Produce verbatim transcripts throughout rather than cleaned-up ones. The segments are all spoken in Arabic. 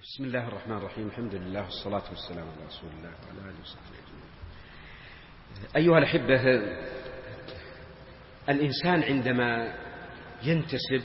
بسم الله الرحمن الرحيم. الحمد لله والصلاة والسلام على رسول الله وعلى آله وصحبه أجمعين. أيها الأحبة، الإنسان عندما ينتسب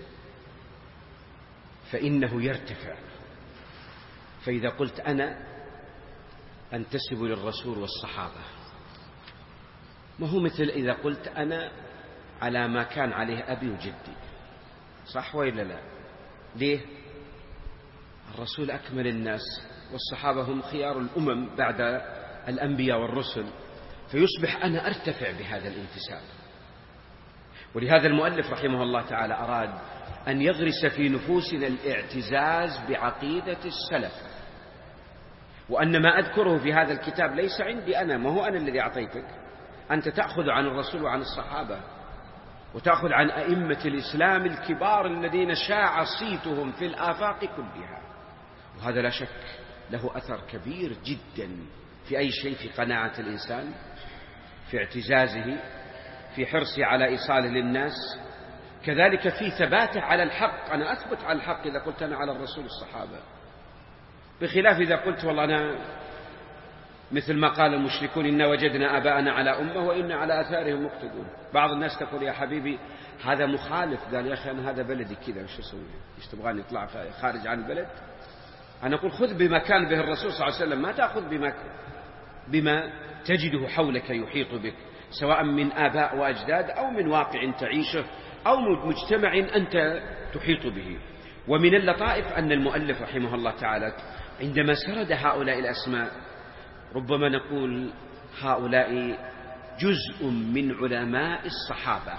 فإنه يرتفع. فإذا قلت أنا أنتسب للرسول والصحابة، ما هو مثل إذا قلت أنا على ما كان عليه أبي وجدي، صح وإلا لا؟ ليه؟ الرسول أكمل الناس والصحابة هم خيار الأمم بعد الأنبياء والرسل، فيصبح أنا أرتفع بهذا الانتساب. ولهذا المؤلف رحمه الله تعالى أراد أن يغرس في نفوسنا الاعتزاز بعقيدة السلف، وأن ما أذكره في هذا الكتاب ليس عندي أنا، ما هو أنا الذي أعطيتك، أنت تأخذ عن الرسول وعن الصحابة، وتأخذ عن أئمة الإسلام الكبار الذين شاع صيتهم في الآفاق كلها. وهذا لا شك له أثر كبير جدا في أي شيء، في قناعة الإنسان، في اعتزازه، في حرصه على إيصاله للناس، كذلك في ثباته على الحق. أنا أثبت على الحق إذا قلت أنا على الرسول والصحابة، بخلاف إذا قلت والله أنا مثل ما قال المشركون إنا وجدنا آباءنا على أمة وإنا على آثارهم مقتدون. بعض الناس تقول يا حبيبي هذا مخالف، قال يا أخي أنا هذا بلدي كذا، وش أسوي؟ إيش تبغاني أطلع خارج عن البلد؟ أنا أقول خذ بما كان به الرسول صلى الله عليه وسلم، ما تأخذ بما بما تجده حولك يحيط بك، سواء من آباء وأجداد أو من واقع تعيشه أو مجتمع أنت تحيط به. ومن اللطائف أن المؤلف رحمه الله تعالى عندما سرد هؤلاء الأسماء ربما نقول هؤلاء جزء من علماء الصحابة.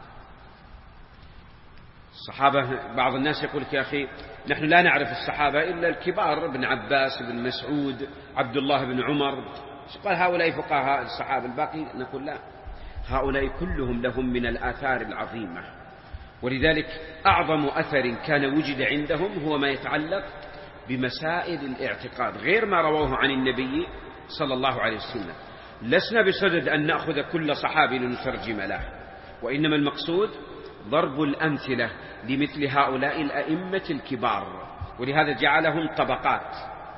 الصحابة بعض الناس يقول يا أخي نحن لا نعرف الصحابة إلا الكبار، ابن عباس، ابن مسعود، عبد الله بن عمر، قال هؤلاء فقهاء الصحابة، الباقي نقول لا، هؤلاء كلهم لهم من الآثار العظيمة. ولذلك أعظم أثر كان وجد عندهم هو ما يتعلق بمسائل الاعتقاد، غير ما رووه عن النبي صلى الله عليه وسلم. لسنا بصدد أن نأخذ كل صحابي لنترجم له، وإنما المقصود ضرب الأمثلة لمثل هؤلاء الأئمة الكبار، ولهذا جعلهم طبقات.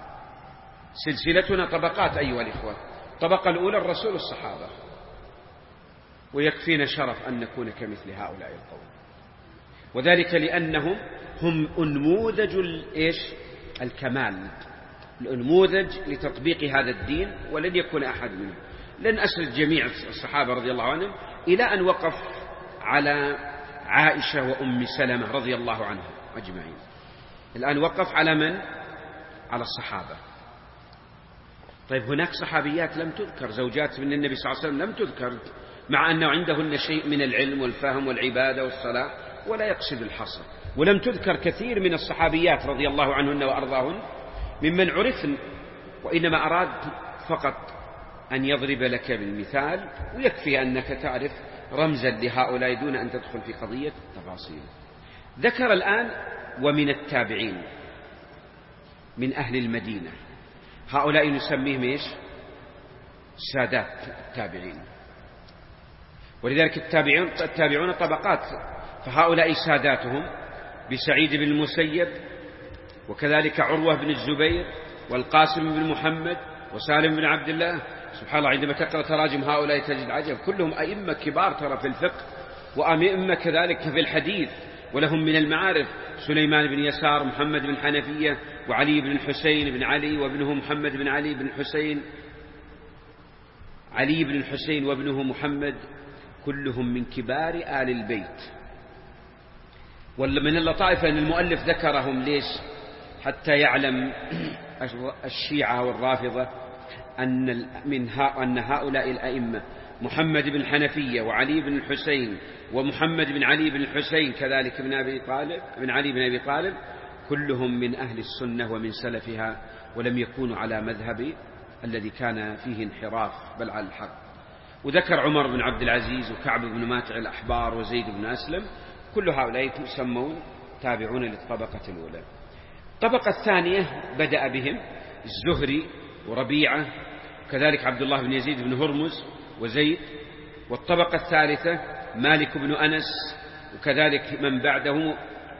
سلسلتنا طبقات أيها الإخوة. الطبقة الأولى الرسول والصحابة، ويكفينا شرف أن نكون كمثل هؤلاء القوم، وذلك لأنهم هم أنموذج الإيش؟ الكمال، الأنموذج لتطبيق هذا الدين، ولن يكون أحد منهم. لن أسرد جميع الصحابة رضي الله عنهم إلى أن وقف على عائشة وأم سلمة رضي الله عنهم أجمعين. الآن وقف على من؟ على الصحابة. طيب هناك صحابيات لم تذكر، زوجات من النبي صلى الله عليه وسلم لم تذكر، مع أنه عندهن شيء من العلم والفهم والعبادة والصلاة، ولا يقصد الحصر. ولم تذكر كثير من الصحابيات رضي الله عنهن وأرضاهن ممن عرفن، وإنما أراد فقط أن يضرب لك بالمثال، ويكفي أنك تعرف رمزا لهؤلاء دون أن تدخل في قضية التفاصيل. ذكر الآن ومن التابعين من أهل المدينة، هؤلاء نسميهم إيش؟ سادات التابعين. ولذلك التابعون, التابعون طبقات، فهؤلاء ساداتهم بسعيد بن المسيب، وكذلك عروة بن الزبير، والقاسم بن محمد، وسالم بن عبد الله. سبحان الله، عندما تقرأ تراجم هؤلاء تجد عجب، كلهم أئمة كبار ترى في الفقه، وأئمة كذلك في الحديث، ولهم من المعارف سليمان بن يسار، محمد بن حنفية، وعلي بن الحسين بن علي وابنه محمد بن علي بن الحسين، علي بن الحسين وابنه محمد، كلهم من كبار آل البيت. ومن اللطائف أن المؤلف ذكرهم ليش؟ حتى يعلم الشيعة والرافضة أن من أن هؤلاء الأئمة محمد بن حنفية وعلي بن الحسين ومحمد بن علي بن الحسين كذلك بن أبي طالب بن علي بن أبي طالب كلهم من أهل السنة ومن سلفها، ولم يكونوا على مذهب الذي كان فيه انحراف، بل على الحق. وذكر عمر بن عبد العزيز وكعب بن ماتع الأحبار وزيد بن أسلم، كل هؤلاء يسمون تابعون للطبقة الأولى. الطبقة الثانية بدأ بهم الزهري وربيعة، وكذلك عبد الله بن يزيد بن هرمز وزيد. والطبقة الثالثة مالك بن أنس، وكذلك من بعده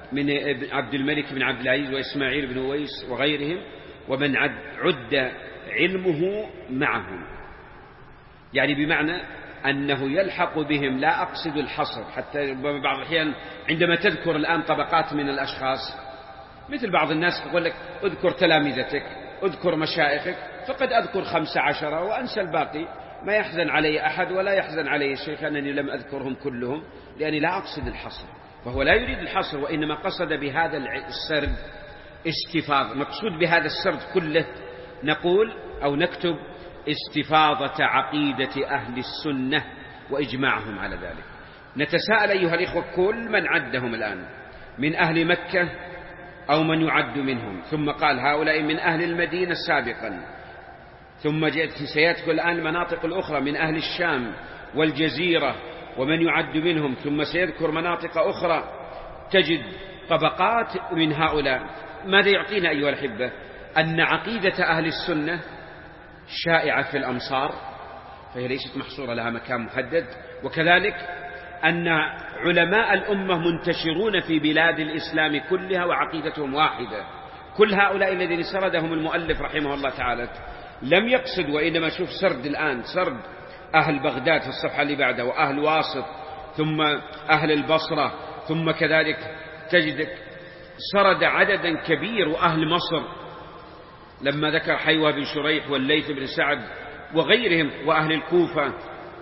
من عبد الملك بن عبد العزيز وإسماعيل بن أويس وغيرهم، ومن عد, عد علمه معهم، يعني بمعنى أنه يلحق بهم. لا أقصد الحصر، حتى بعض الأحيان عندما تذكر الآن طبقات من الأشخاص، مثل بعض الناس يقول لك اذكر تلامذتك، اذكر مشايخك، فقد أذكر خمس عشرة وأنسى الباقي، ما يحزن علي أحد ولا يحزن علي الشيخ أنني لم أذكرهم كلهم، لأني لا أقصد الحصر. فهو لا يريد الحصر، وإنما قصد بهذا السرد استفاضة. مقصود بهذا السرد كله نقول أو نكتب استفاضة عقيدة أهل السنة وإجماعهم على ذلك. نتساءل أيها الإخوة، كل من عدهم الآن من أهل مكة أو من يعد منهم، ثم قال هؤلاء من أهل المدينة سابقا، ثم جاءت سيذكر الآن المناطق الأخرى من أهل الشام والجزيرة ومن يعد منهم، ثم سيذكر مناطق أخرى، تجد طبقات من هؤلاء. ماذا يعطينا أيها الأحبة؟ أن عقيدة أهل السنة شائعة في الأمصار، فهي ليست محصورة لها مكان محدد، وكذلك أن علماء الأمة منتشرون في بلاد الإسلام كلها وعقيدتهم واحدة. كل هؤلاء الذين سردهم المؤلف رحمه الله تعالى لم يقصد، وإنما شوف سرد الآن، سرد أهل بغداد في الصفحة اللي بعدها، وأهل واسط، ثم أهل البصرة، ثم كذلك تجد سرد عددا كبير، وأهل مصر لما ذكر حيوة بن شريح والليث بن سعد وغيرهم، وأهل الكوفة.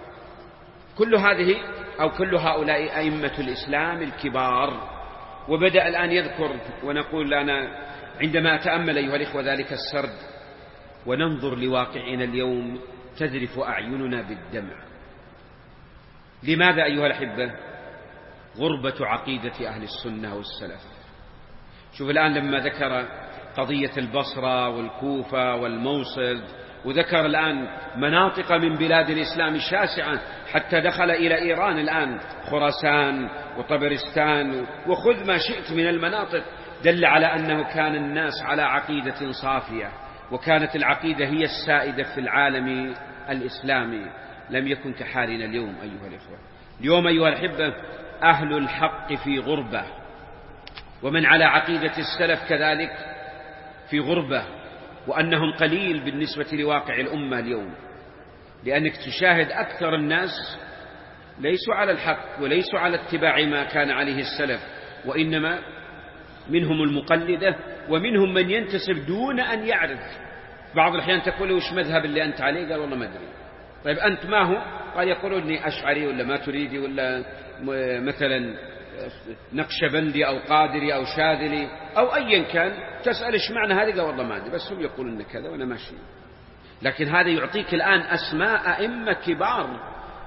كل هذه أو كل هؤلاء أئمة الإسلام الكبار. وبدأ الآن يذكر، ونقول لنا عندما أتأمل أيها الإخوة ذلك السرد وننظر لواقعنا اليوم تذرف أعيننا بالدمع. لماذا أيها الأحبة؟ غربة عقيدة أهل السنة والسلف. شوف الآن لما ذكر قضية البصرة والكوفة والموصل، وذكر الآن مناطق من بلاد الإسلام شاسعة، حتى دخل إلى إيران الآن، خراسان وطبرستان، وخذ ما شئت من المناطق، دل على أنه كان الناس على عقيدة صافية، وكانت العقيدة هي السائدة في العالم الإسلامي. لم يكن كحالنا اليوم أيها الإخوة. اليوم أيها الأحبة أهل الحق في غربة، ومن على عقيدة السلف كذلك في غربة، وأنهم قليل بالنسبة لواقع الأمة اليوم، لأنك تشاهد أكثر الناس ليسوا على الحق وليسوا على اتباع ما كان عليه السلف، وإنما منهم المقلدة ومنهم من ينتسب دون أن يعرف. بعض الأحيان تقول وش مذهب اللي أنت عليه؟ قال والله ما أدري. طيب أنت ما هو؟ قال يقولون إني أشعري ولا ما تريدي ولا مثلا نقشبندي أو قادري أو شاذلي أو أيا كان. تسأل إيش معنى هذه؟ قال والله ما أدري، بس هم يقولون كذا وأنا ماشي. لكن هذا يعطيك الآن أسماء أئمة كبار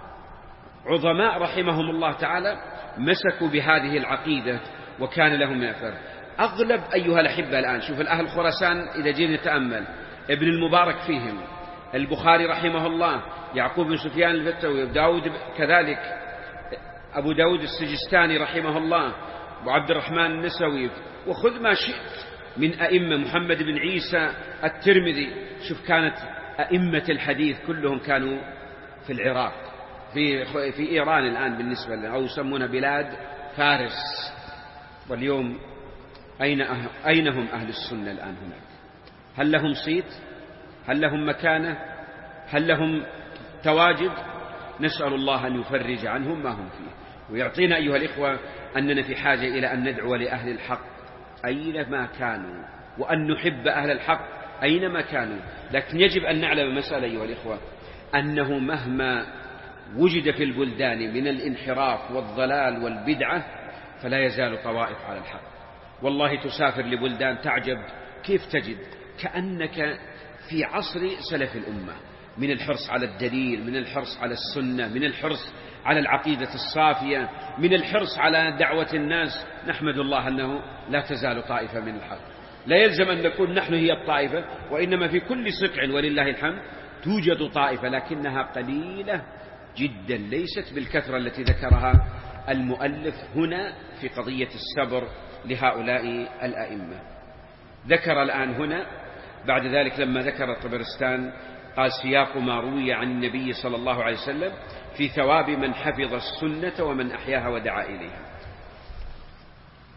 عظماء رحمهم الله تعالى مسكوا بهذه العقيدة وكان لهم من أثر. أغلب أيها الأحبة الآن شوف الأهل خراسان إذا جينا نتأمل، ابن المبارك فيهم، البخاري رحمه الله، يعقوب بن سفيان الفتوي، داود كذلك، أبو داود السجستاني رحمه الله، وعبد الرحمن النسوي، وخذ ما شئت من أئمة، محمد بن عيسى الترمذي. شوف كانت أئمة الحديث كلهم كانوا في العراق، في في إيران الآن بالنسبة لنا، أو يسمونها بلاد فارس. واليوم أين أين هم أهل السنة الآن هناك؟ هل لهم صيت؟ هل لهم مكانة؟ هل لهم تواجد؟ نسأل الله أن يفرج عنهم ما هم فيه، ويعطينا أيها الإخوة أننا في حاجة إلى أن ندعو لأهل الحق أينما كانوا، وأن نحب أهل الحق أينما كانوا. لكن يجب أن نعلم مسألة أيها الإخوة، أنه مهما وجد في البلدان من الانحراف والضلال والبدعة فلا يزال طوائف على الحق. والله تسافر لبلدان تعجب كيف تجد كأنك في عصر سلف الأمة، من الحرص على الدليل، من الحرص على السنة، من الحرص على العقيدة الصافية، من الحرص على دعوة الناس. نحمد الله أنه لا تزال طائفة من الحق. لا يلزم أن نكون نحن هي الطائفة، وإنما في كل سقع ولله الحمد توجد طائفة، لكنها قليلة جدا، ليست بالكثرة التي ذكرها المؤلف هنا في قضية الصبر لهؤلاء الأئمة. ذكر الآن هنا بعد ذلك لما ذكر طبرستان قال سياق ما روي عن النبي صلى الله عليه وسلم في ثواب من حفظ السنة ومن أحياها ودعا إليها.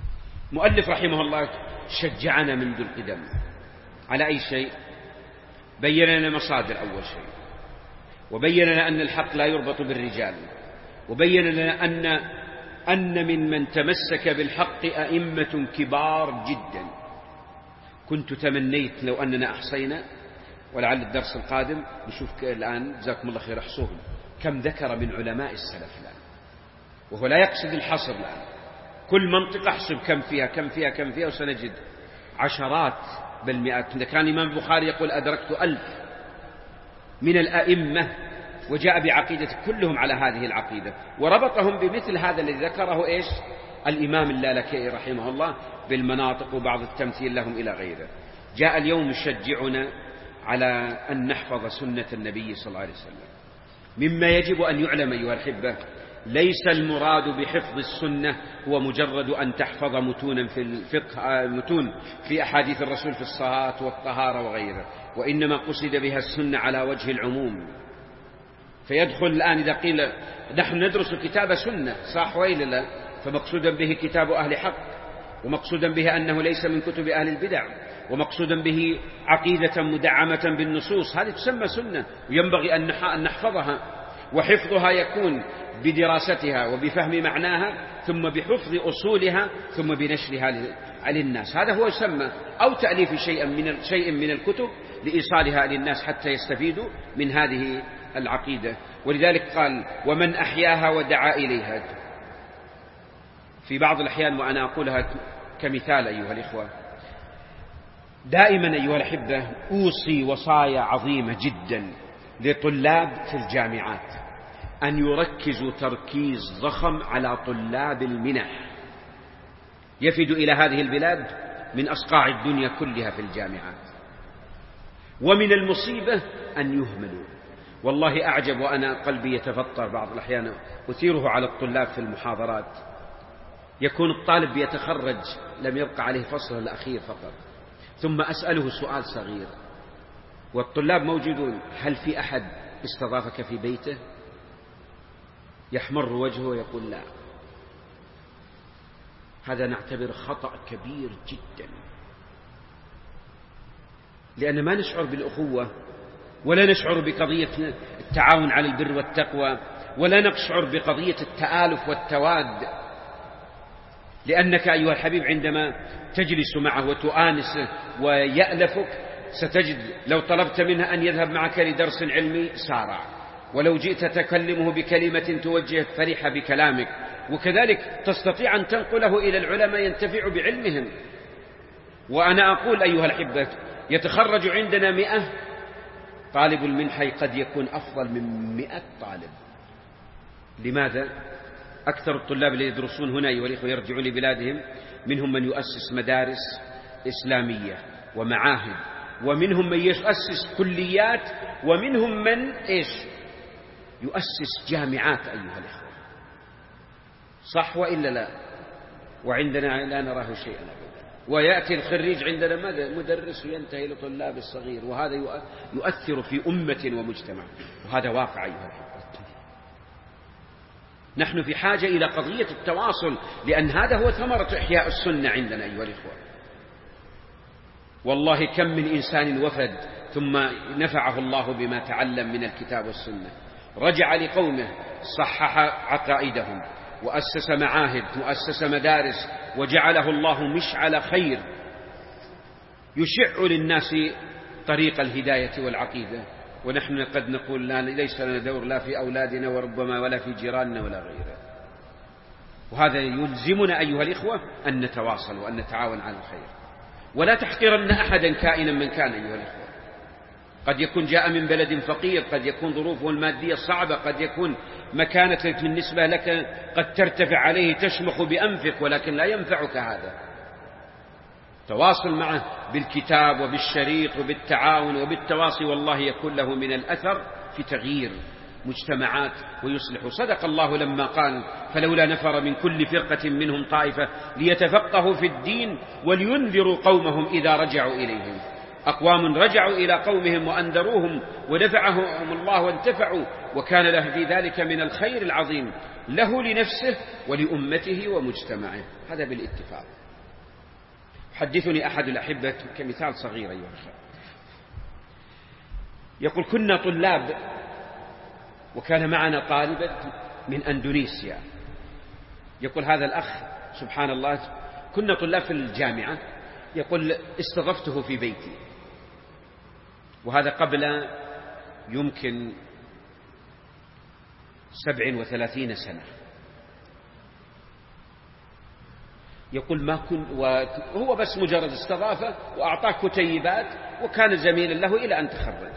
مؤلف رحمه الله شجعنا منذ القدم على أي شيء؟ بين لنا مصادر أول شيء، وبين لنا أن الحق لا يربط بالرجال، وبين لنا أن أن من من تمسك بالحق أئمة كبار جدا. كنت تمنيت لو أننا أحصينا، ولعل الدرس القادم نشوف الآن جزاكم الله خير احصوهم كم ذكر من علماء السلف الآن، وهو لا يقصد الحصر الآن، كل منطقة احسب كم فيها كم فيها كم فيها وسنجد عشرات بل مئات. كان الإمام البخاري يقول أدركت ألف من الأئمة وجاء بعقيدة كلهم على هذه العقيدة، وربطهم بمثل هذا الذي ذكره إيش الإمام اللالكائي رحمه الله بالمناطق وبعض التمثيل لهم إلى غيره. جاء اليوم يشجعنا على أن نحفظ سنة النبي صلى الله عليه وسلم. مما يجب أن يعلم أيها الأحبة، ليس المراد بحفظ السنة هو مجرد أن تحفظ متونا في الفقه، متون في أحاديث الرسول في الصلاة والطهارة وغيره، وإنما قصد بها السنة على وجه العموم. فيدخل الآن إذا قيل نحن ندرس كتاب سنة صح وإلا لا، فمقصودا به كتاب أهل حق، ومقصودا به أنه ليس من كتب أهل البدع، ومقصودا به عقيدة مدعمة بالنصوص، هذه تسمى سنة وينبغي أن نحفظها. وحفظها يكون بدراستها وبفهم معناها، ثم بحفظ أصولها، ثم بنشرها للناس، هذا هو يسمى، أو تأليف شيء من شيء من الكتب لإيصالها للناس حتى يستفيدوا من هذه العقيدة. ولذلك قال ومن أحياها ودعا إليها. في بعض الأحيان وأنا أقولها كمثال أيها الإخوة، دائما أيها الأحبة أوصي وصايا عظيمة جدا لطلاب في الجامعات أن يركزوا تركيز ضخم على طلاب المنح يفد إلى هذه البلاد من أصقاع الدنيا كلها في الجامعات. ومن المصيبة أن يهملوا. والله أعجب وأنا قلبي يتفطر بعض الأحيان أثيره على الطلاب في المحاضرات. يكون الطالب يتخرج لم يبقى عليه فصل الأخير فقط، ثم أسأله سؤال صغير والطلاب موجودون: هل في أحد استضافك في بيته؟ يحمر وجهه ويقول لا. هذا نعتبر خطأ كبير جدا، لأن ما نشعر بالأخوة، ولا نشعر بقضية التعاون على البر والتقوى، ولا نشعر بقضية التآلف والتواد. لأنك أيها الحبيب عندما تجلس معه وتؤانسه ويألفك ستجد لو طلبت منه أن يذهب معك لدرس علمي سارع، ولو جئت تكلمه بكلمة توجه فرح بكلامك، وكذلك تستطيع أن تنقله إلى العلماء ينتفع بعلمهم. وأنا أقول أيها الأحبة يتخرج عندنا مئة طالب، المنحة قد يكون أفضل من مئة طالب. لماذا؟ أكثر الطلاب اللي يدرسون هنا أيها الإخوة يرجعون لبلادهم، منهم من يؤسس مدارس إسلامية ومعاهد، ومنهم من يؤسس كليات، ومنهم من إيش يؤسس جامعات أيها الإخوة. صح وإلا لا؟ وعندنا لا نراه شيئا أبدا. ويأتي الخريج عندنا ماذا؟ مدرس ينتهي لطلاب الصغير، وهذا يؤثر في أمة ومجتمع، وهذا واقع أيها الإخوة. نحن في حاجة إلى قضية التواصل، لأن هذا هو ثمرة إحياء السنة عندنا أيها الإخوة. والله كم من إنسان وفد ثم نفعه الله بما تعلم من الكتاب والسنة، رجع لقومه صحح عقائدهم وأسس معاهد وأسس مدارس، وجعله الله مشعل خير يشع للناس طريق الهداية والعقيدة. ونحن قد نقول لا، ليس لنا دور لا في أولادنا وربما ولا في جيراننا ولا غيره. وهذا يلزمنا أيها الإخوة أن نتواصل وأن نتعاون على الخير، ولا تحقرن أحدا كائنا من كان أيها الإخوة. قد يكون جاء من بلد فقير، قد يكون ظروفه المادية صعبة، قد يكون مكانتك بالنسبة لك قد ترتفع عليه تشمخ بأنفك، ولكن لا ينفعك هذا. تواصل معه بالكتاب وبالشريط وبالتعاون وبالتواصي، والله يكون له من الأثر في تغيير مجتمعات ويصلح. صدق الله لما قال: فلولا نفر من كل فرقة منهم طائفة ليتفقهوا في الدين ولينذروا قومهم إذا رجعوا إليهم. أقوام رجعوا إلى قومهم وأنذروهم ونفعهم الله وانتفعوا، وكان له في ذلك من الخير العظيم له لنفسه ولأمته ومجتمعه. هذا بالاتفاق. حدثني أحد الأحبة كمثال صغير أيها الأخوة، يقول كنا طلاب وكان معنا طالبة من أندونيسيا. يقول هذا الأخ سبحان الله كنا طلاب في الجامعة، يقول استضفته في بيتي، وهذا قبل يمكن سبع وثلاثين سنة. يقول ما كن وهو بس مجرد استضافة وأعطاه كتيبات وكان زميلا له إلى أن تخرج.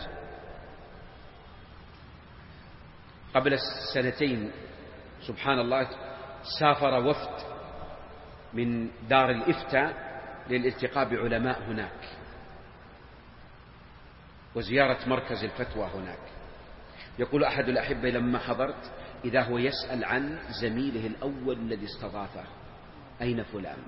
قبل سنتين سبحان الله سافر وفد من دار الإفتاء للالتقاء بعلماء هناك وزيارة مركز الفتوى هناك. يقول أحد الأحبة لما حضرت إذا هو يسأل عن زميله الأول الذي استضافه، أين فلان؟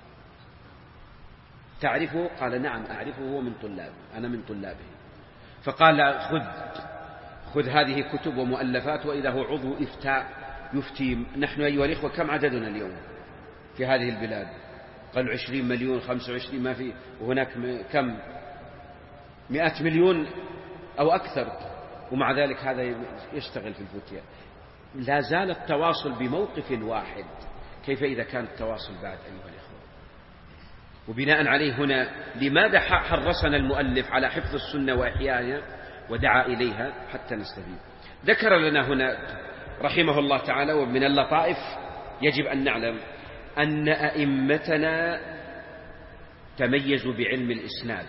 تعرفه؟ قال نعم أعرفه، هو من طلابه، أنا من طلابه. فقال خذ خذ هذه كتب ومؤلفات، وإذا هو عضو إفتاء يفتي. نحن أيها الإخوة كم عددنا اليوم في هذه البلاد؟ قالوا عشرين مليون، خمسة وعشرين ما في، وهناك كم مئة مليون أو أكثر، ومع ذلك هذا يشتغل في الفتية. لا زال التواصل بموقف واحد، كيف إذا كان التواصل بعد أيها الإخوة؟ وبناء عليه هنا لماذا حرصنا المؤلف على حفظ السنة وإحيائها ودعا إليها حتى نستفيد؟ ذكر لنا هنا رحمه الله تعالى ومن اللطائف يجب أن نعلم أن أئمتنا تميزوا بعلم الإسناد،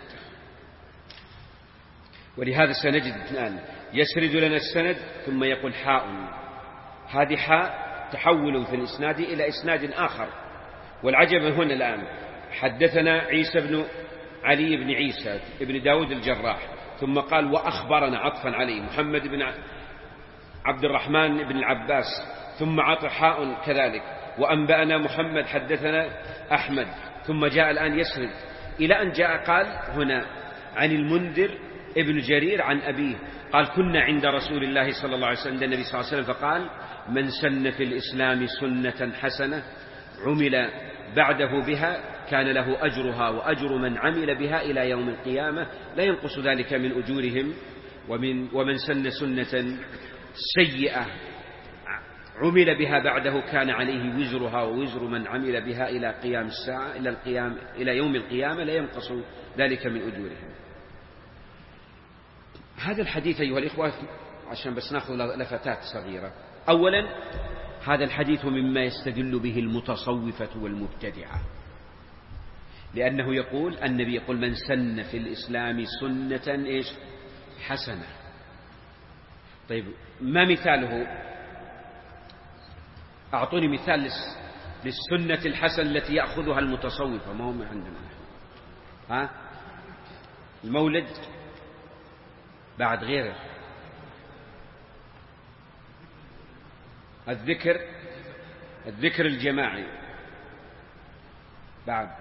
ولهذا سنجد الآن يسرد لنا السند ثم يقول حاء، هذه حاء تحول في الإسناد إلى إسناد آخر. والعجب هنا الآن حدثنا عيسى بن علي بن عيسى بن داود الجراح، ثم قال وأخبرنا عطفا عليه محمد بن عبد الرحمن بن العباس، ثم عطف حاء كذلك، وأنبأنا محمد حدثنا أحمد، ثم جاء الآن يسرد إلى أن جاء قال هنا عن المنذر ابن جرير عن أبيه قال كنا عند رسول الله صلى الله عليه وسلم، عند النبي صلى الله عليه وسلم، فقال من سن في الإسلام سنة حسنة عمل بعده بها كان له أجرها وأجر من عمل بها إلى يوم القيامة لا ينقص ذلك من أجورهم. ومن, ومن سن سنة سيئة عمل بها بعده كان عليه وزرها ووزر من عمل بها إلى قيام الساعة إلى, القيام إلى يوم القيامة لا ينقص ذلك من أجورهم. هذا الحديث أيها الإخوة عشان بس نأخذ لفتات صغيرة. أولا هذا الحديث مما يستدل به المتصوفة والمبتدعة، لأنه يقول النبي يقول من سن في الإسلام سنة إيش حسنة. طيب ما مثاله؟ أعطوني مثال للسنة الحسنة التي يأخذها المتصوفة. ما هم عندنا ها المولد بعد غيره، الذكر الذكر الجماعي بعد،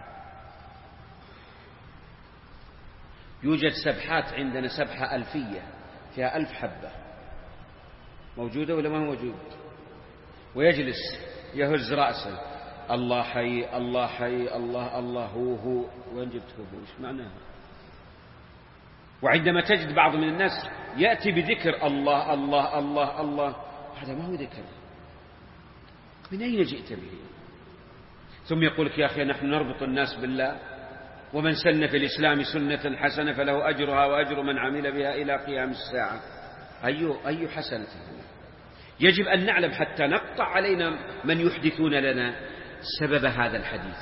يوجد سبحات عندنا سبحة ألفية فيها ألف حبة، موجودة ولا ما موجود؟ ويجلس يهز رأسه الله حي الله حي الله الله هو هو. وين جبته هو؟ إيش معناه؟ وعندما تجد بعض من الناس يأتي بذكر الله الله الله الله، هذا ما هو ذكر، من أين جئت به؟ ثم يقول لك يا أخي نحن نربط الناس بالله، ومن سن في الإسلام سنة حسنة فله أجرها وأجر من عمل بها إلى قيام الساعة. أي أي حسنة؟ يجب أن نعلم حتى نقطع علينا من يحدثون لنا سبب هذا الحديث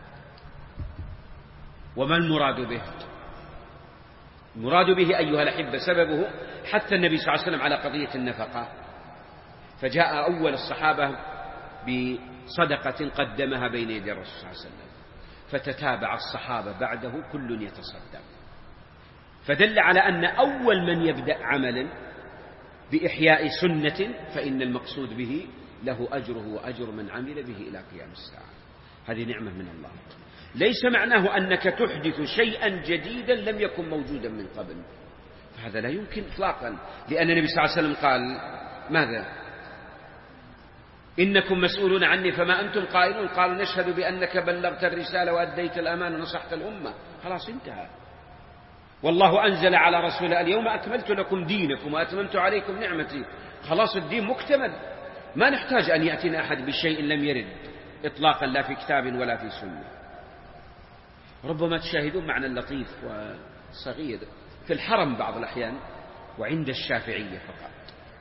وما المراد به. المراد به أيها الأحبة سببه حتى النبي صلى الله عليه وسلم على قضية النفقة، فجاء أول الصحابة بصدقة قدمها بين يدي الرسول صلى الله عليه وسلم، فتتابع الصحابة بعده كل يتصدق، فدل على أن أول من يبدأ عملا بإحياء سنة فإن المقصود به له أجره وأجر من عمل به إلى قيام الساعة. هذه نعمة من الله، ليس معناه أنك تحدث شيئا جديدا لم يكن موجودا من قبل، فهذا لا يمكن إطلاقا، لأن النبي صلى الله عليه وسلم قال ماذا؟ إنكم مسؤولون عني فما أنتم قائلون. قالوا نشهد بأنك بلغت الرسالة وأديت الأمانة ونصحت الأمة. خلاص انتهى. والله أنزل على رسوله اليوم أكملت لكم دينكم وأتممت عليكم نعمتي. خلاص الدين مكتمل، ما نحتاج أن يأتينا أحد بشيء لم يرد إطلاقا لا في كتاب ولا في سنة. ربما تشاهدون معنى لطيف وصغير في الحرم بعض الأحيان وعند الشافعية فقط.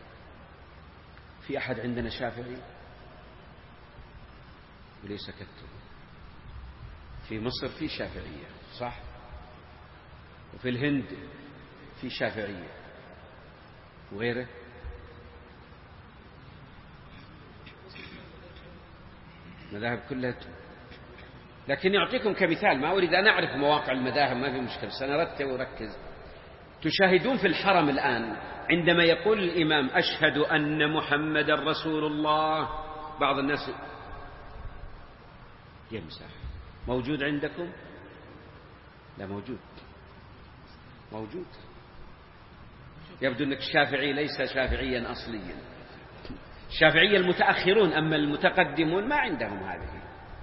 في أحد عندنا شافعي؟ وليس كتب. في مصر في شافعية صح، وفي الهند في شافعية وغيره. مذاهب كلها. لكن يعطيكم كمثال، ما أريد أن أعرف مواقع المذاهب، ما في مشكلة، سنرتب وركز. تشاهدون في الحرم الآن عندما يقول الإمام أشهد أن محمد رسول الله، بعض الناس يمسح. موجود عندكم؟ لا موجود، موجود. يبدو أنك الشافعي ليس شافعيا أصليا. الشافعية المتأخرون، أما المتقدمون ما عندهم هذه.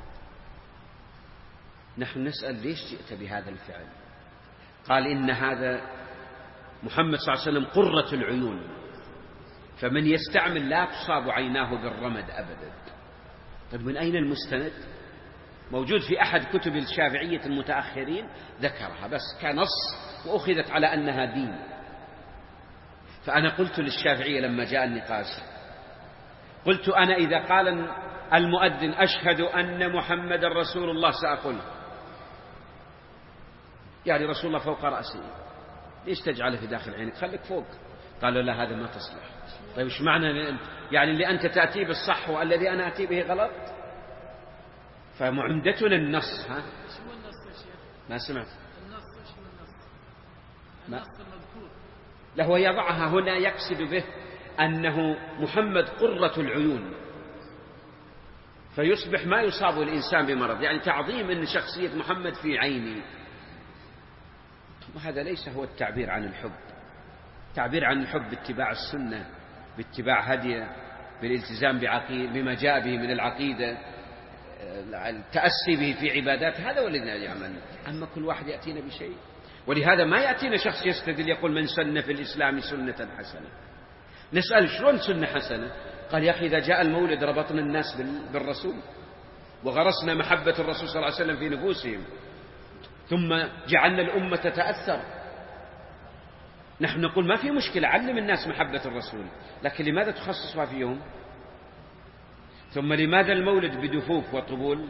نحن نسأل ليش جئت بهذا الفعل؟ قال إن هذا محمد صلى الله عليه وسلم قرة العيون، فمن يستعمل لا تصاب عيناه بالرمد أبدا. طيب من أين المستند؟ موجود في أحد كتب الشافعية المتأخرين ذكرها بس كنص وأخذت على أنها دين. فأنا قلت للشافعية لما جاء النقاش، قلت أنا إذا قال المؤذن أشهد أن محمد رسول الله سأقول يعني رسول الله فوق رأسي، ليش تجعله في داخل عينك؟ خليك فوق. قالوا لا هذا ما تصلح. طيب إيش معنى يعني اللي أنت تأتي بالصح والذي أنا أتي به غلط؟ فمعندتنا النص. ها ما سمعت النص؟ ايش النص؟ النص المذكور له يضعها هنا يقصد به أنه محمد قرة العيون، فيصبح ما يصاب الإنسان بمرض، يعني تعظيم أن شخصية محمد في عيني. وهذا ليس هو التعبير عن الحب. التعبير عن الحب باتباع السنة، باتباع هديه، بالالتزام بعقيد بما جاء به من العقيدة، التأسي به في عبادات، هذا هو الذي يعمل. أما كل واحد يأتينا بشيء. ولهذا ما يأتينا شخص يستدل يقول من سن في الإسلام سنة حسنة. نسأل شلون سنة حسنة؟ قال يا أخي إذا جاء المولد ربطنا الناس بالرسول وغرسنا محبة الرسول صلى الله عليه وسلم في نفوسهم، ثم جعلنا الأمة تتأثر. نحن نقول ما في مشكلة، علم الناس محبة الرسول، لكن لماذا تخصصها في يوم؟ ثم لماذا المولد بدفوف وطبول؟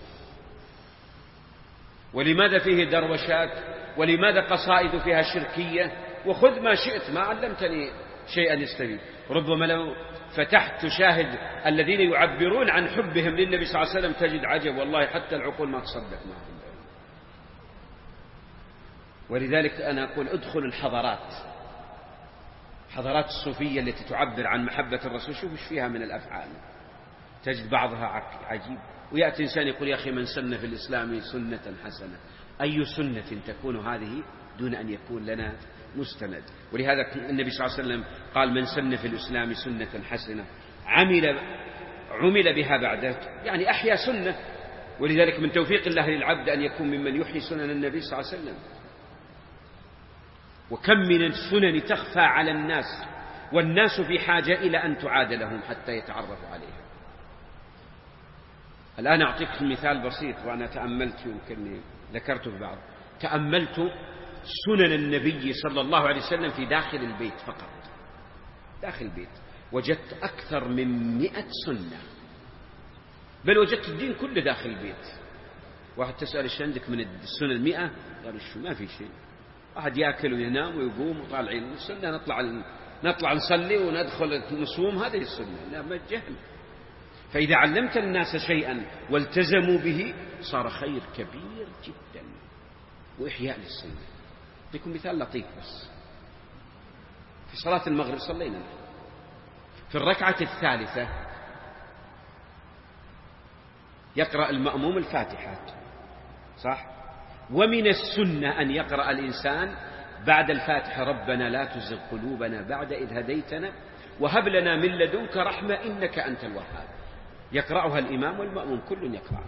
ولماذا فيه دروشات؟ ولماذا قصائد فيها شركية؟ وخذ ما شئت، ما علمتني شيئا يستفيد. ربما لو فتحت تشاهد الذين يعبرون عن حبهم للنبي صلى الله عليه وسلم تجد عجب، والله حتى العقول ما تصدق معهم. ولذلك أنا أقول ادخل الحضارات، حضارات الصوفية التي تعبر عن محبة الرسول، شوف ايش فيها من الأفعال، تجد بعضها عجيب. ويأتي إنسان يقول يا أخي من سن في الإسلام سنة حسنة. أي سنة تكون هذه دون أن يكون لنا مستند؟ ولهذا النبي صلى الله عليه وسلم قال من سن في الإسلام سنة حسنة عمل عمل بها بعده، يعني أحيا سنة. ولذلك من توفيق الله للعبد أن يكون ممن يحيي سنن النبي صلى الله عليه وسلم. وكم من السنن تخفى على الناس والناس في حاجة إلى أن تعاد لهم حتى يتعرفوا عليها. الآن أعطيك مثال بسيط، وأنا تأملت يمكن ذكرته في بعض، تأملت سنن النبي صلى الله عليه وسلم في داخل البيت فقط، داخل البيت وجدت أكثر من مئة سنة، بل وجدت الدين كله داخل البيت. واحد تسأل إيش عندك من السنة المئة؟ قالوا شو ما في شيء، واحد يأكل وينام ويقوم وطالعين السنة، نطلع نطلع نصلي وندخل نصوم، هذه السنة. لا ما الجهل. فإذا علمت الناس شيئا والتزموا به صار خير كبير جدا وإحياء للسنة. أعطيكم مثال لطيف بس. في صلاة المغرب صلينا في الركعة الثالثة يقرأ المأموم الفاتحة صح؟ ومن السنة أن يقرأ الإنسان بعد الفاتحة ربنا لا تزغ قلوبنا بعد إذ هديتنا وهب لنا من لدنك رحمة إنك أنت الوهاب. يقرأها الإمام والمأموم كل يقرأها.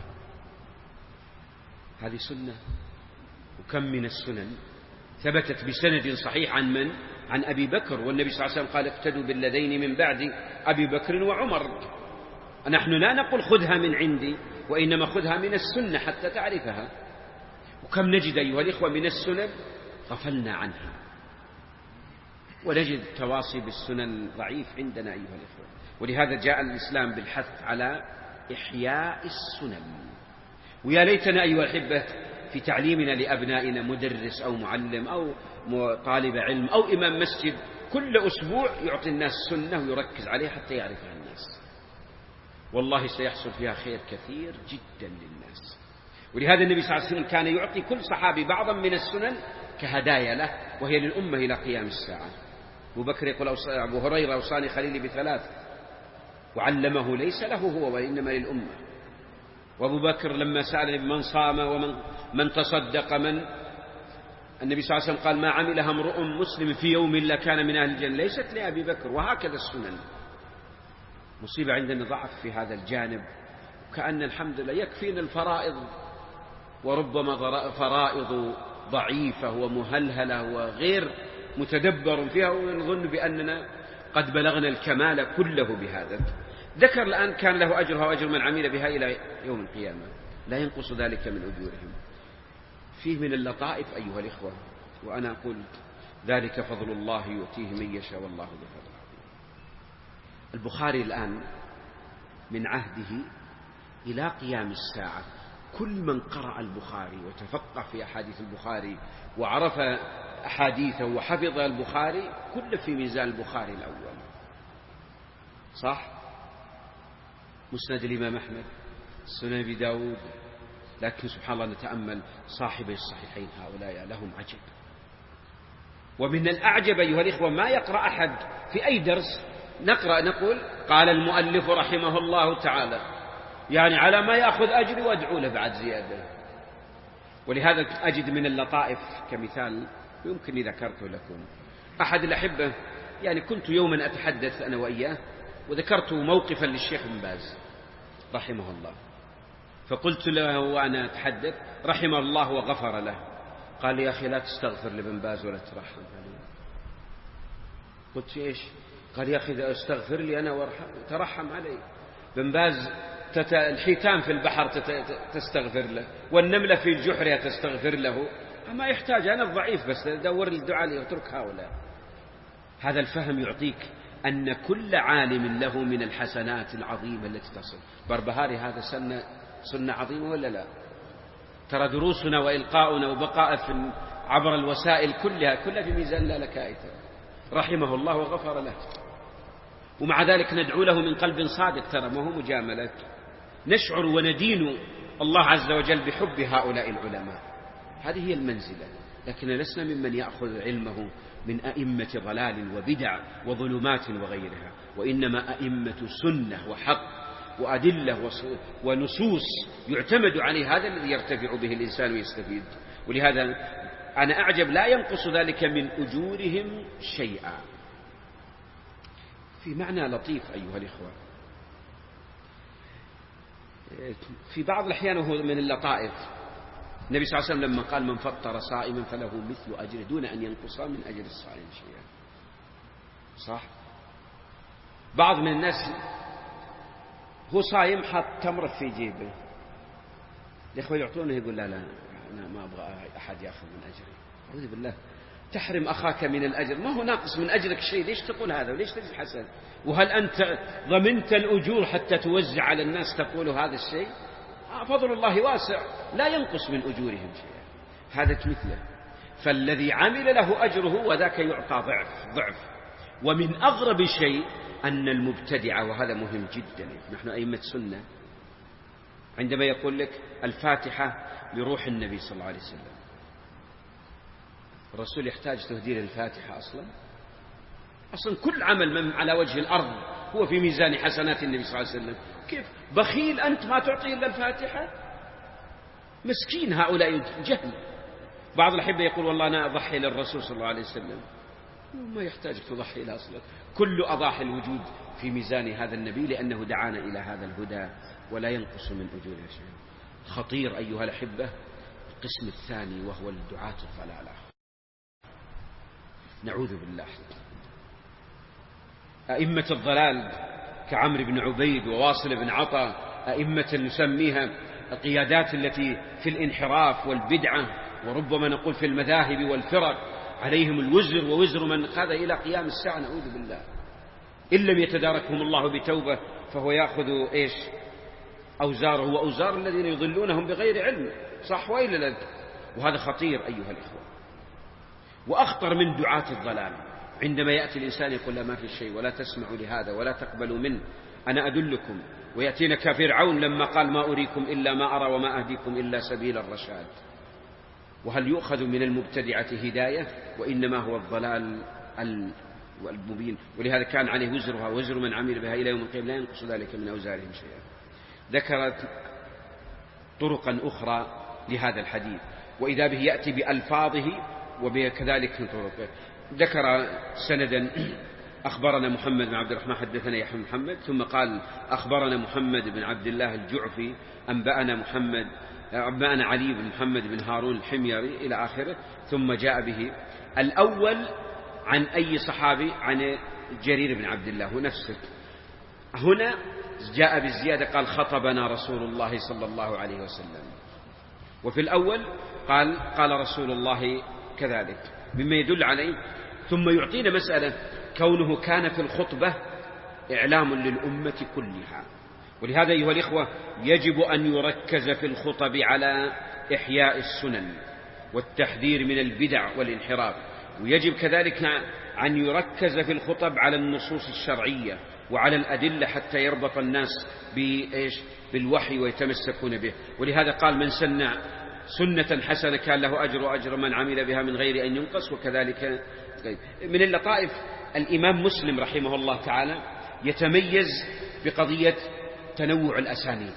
هذه سنة. وكم من السنن ثبتت بسند صحيح عن من؟ عن أبي بكر، والنبي صلى الله عليه وسلم قال اقتدوا بالذين من بعد أبي بكر وعمر. نحن لا نقول خذها من عندي، وإنما خذها من السنة حتى تعرفها. وكم نجد أيها الإخوة من السنن غفلنا عنها، ونجد التواصي بالسنن ضعيف عندنا أيها الإخوة. ولهذا جاء الإسلام بالحث على إحياء السنن. ويا ليتنا أيها الأحبة في تعليمنا لأبنائنا مدرس أو معلم أو طالب علم أو إمام مسجد كل أسبوع يعطي الناس سنة ويركز عليها حتى يعرفها الناس، والله سيحصل فيها خير كثير جدا للناس. ولهذا النبي صلى الله عليه وسلم كان يعطي كل صحابي بعضا من السنن كهدايا له، وهي للأمة إلى قيام الساعة. أبو بكر يقول أبو هريرة أوصاني خليلي بثلاث، وعلمه ليس له هو وإنما للأمة. وأبو بكر لما سأل من صام ومن من تصدق من، النبي صلى الله عليه وسلم قال ما عملها امرؤ مسلم في يوم إلا كان من أهل الجنة، ليست لأبي بكر. وهكذا السنن. مصيبة عندنا ضعف في هذا الجانب، كأن الحمد لله يكفينا الفرائض، وربما فرائض ضعيفة ومهلهلة وغير متدبر فيها، ونظن بأننا قد بلغنا الكمال كله بهذا. ذكر الآن كان له أجرها وأجر من عمل بها إلى يوم القيامة، لا ينقص ذلك من أجورهم. فيه من اللطائف أيها الإخوة، وأنا أقول ذلك فضل الله يؤتيه من يشاء والله ذو الفضل العظيم. البخاري الآن من عهده إلى قيام الساعة كل من قرأ البخاري وتفقه في أحاديث البخاري وعرف أحاديثه وحفظ البخاري كل في ميزان البخاري الأول. صح؟ مسند الإمام أحمد، سنن أبي داود. لكن سبحان الله نتأمل صاحبي الصحيحين هؤلاء لهم عجب. ومن الأعجب أيها الإخوة ما يقرأ أحد في أي درس نقرأ نقول قال المؤلف رحمه الله تعالى، يعني على ما يأخذ أجري وأدعو له بعد زيادة. ولهذا أجد من اللطائف كمثال يمكن ذكرته لكم. أحد الأحبة يعني كنت يوما أتحدث أنا وإياه، وذكرت موقفا للشيخ بن باز رحمه الله، فقلت له وأنا أتحدث رحمه الله وغفر له. قال لي يا أخي لا تستغفر لابن باز ولا ترحم عليه. قلت إيش؟ قال يا أخي إذا استغفر لي أنا وترحم علي. بن باز تت... الحيتان في البحر تت... تستغفر له، والنملة في الجحر تستغفر له، ما يحتاج. أنا الضعيف بس دور الدعاء ليترك هؤلاء. هذا الفهم يعطيك أن كل عالم له من الحسنات العظيمة التي تصل. بربهاري هذا سنة, سنة عظيمة ولا لا؟ ترى دروسنا وإلقاؤنا وبقاء في عبر الوسائل كلها كلها في ميزان لا لكائته رحمه الله وغفر له. ومع ذلك ندعو له من قلب صادق، ترى ما هو مجاملة. نشعر وندين الله عز وجل بحب هؤلاء العلماء. هذه هي المنزلة. لكن لسنا ممن يأخذ علمه من أئمة ضلال وبدع وظلمات وغيرها، وإنما أئمة سنة وحق وأدلة ونصوص يعتمد عليه. هذا الذي يرتفع به الإنسان ويستفيد. ولهذا أنا أعجب لا ينقص ذلك من أجورهم شيئا. في معنى لطيف أيها الإخوة، في بعض الأحيان وهو من اللطائف، النبي صلى الله عليه وسلم لما قال من فطر صائما فله مثل أجره دون أن ينقص من أجر الصائم شيئا. صح؟ بعض من الناس هو صايم حط تمر في جيبه، الإخوة يعطونه يقول لا لا أنا ما أبغى أحد يأخذ من أجري. أعوذ بالله، تحرم أخاك من الأجر، ما هو ناقص من أجرك شيء، ليش تقول هذا وليش تجد حسن؟ وهل أنت ضمنت الأجور حتى توزع على الناس تقول هذا الشيء؟ فضل الله واسع لا ينقص من أجورهم شيئا. هذا مثله. فالذي عمل له أجره وذاك يعطى ضعف ضعف. ومن أغرب شيء أن المبتدع، وهذا مهم جدا، نحن أئمة سنة، عندما يقول لك الفاتحة لروح النبي صلى الله عليه وسلم، الرسول يحتاج تهدير الفاتحة أصلا؟ أصلا كل عمل من على وجه الأرض هو في ميزان حسنات النبي صلى الله عليه وسلم. كيف بخيل أنت ما تعطي إلا الفاتحة؟ مسكين هؤلاء جهل. بعض الأحبة يقول والله أنا أضحي للرسول صلى الله عليه وسلم. ما يحتاج تضحي له أصلا، كل أضاحي الوجود في ميزان هذا النبي، لأنه دعانا إلى هذا الهدى ولا ينقص من أجورها شيء. خطير أيها الأحبة القسم الثاني، وهو الدعاة الضلالة. نعوذ بالله. أئمة الضلال كعمرو بن عبيد وواصل بن عطا، أئمة نسميها القيادات التي في الانحراف والبدعة، وربما نقول في المذاهب والفرق، عليهم الوزر ووزر من خذ إلى قيام الساعة. نعوذ بالله. إن لم يتداركهم الله بتوبة فهو يأخذ إيش؟ أوزاره وأوزار الذين يضلونهم بغير علم. صح وإلا لا؟ وهذا خطير أيها الإخوة. وأخطر من دعاة الضلال عندما يأتي الإنسان يقول لا ما في شيء ولا تسمعوا لهذا ولا تقبلوا منه، أنا أدلكم. ويأتينا كفرعون لما قال ما أريكم إلا ما أرى وما أهديكم إلا سبيل الرشاد. وهل يؤخذ من المبتدعة هداية؟ وإنما هو الضلال المبين. ولهذا كان عليه وزرها وزر من عمل بها إلى يوم القيامة لا ينقص ذلك من أوزارهم شيئا. ذكرت طرقا أخرى لهذا الحديث، وإذا به يأتي بألفاظه وكذلك من طرقه. ذكر سندا أخبرنا محمد بن عبد الرحمن حدثنا يحيى بن محمد، ثم قال أخبرنا محمد بن عبد الله الجعفي أنبأنا محمد أنبأنا علي بن محمد بن هارون الحميري إلى آخره، ثم جاء به. الأول عن أي صحابي؟ عن جرير بن عبد الله نفسه. هنا جاء بالزيادة قال خطبنا رسول الله صلى الله عليه وسلم، وفي الأول قال قال رسول الله كذلك، مما يدل عليه. ثم يعطينا مسألة كونه كان في الخطبة إعلام للأمة كلها. ولهذا أيها الإخوة يجب أن يركز في الخطب على إحياء السنن والتحذير من البدع والانحراف، ويجب كذلك أن يركز في الخطب على النصوص الشرعية وعلى الأدلة حتى يربط الناس بإيش؟ بالوحي ويتمسكون به. ولهذا قال من سن سنة حسنة كان له أجر وأجر من عمل بها من غير أن ينقص. وكذلك من اللطائف الإمام مسلم رحمه الله تعالى يتميز بقضية تنوع الأسانيد،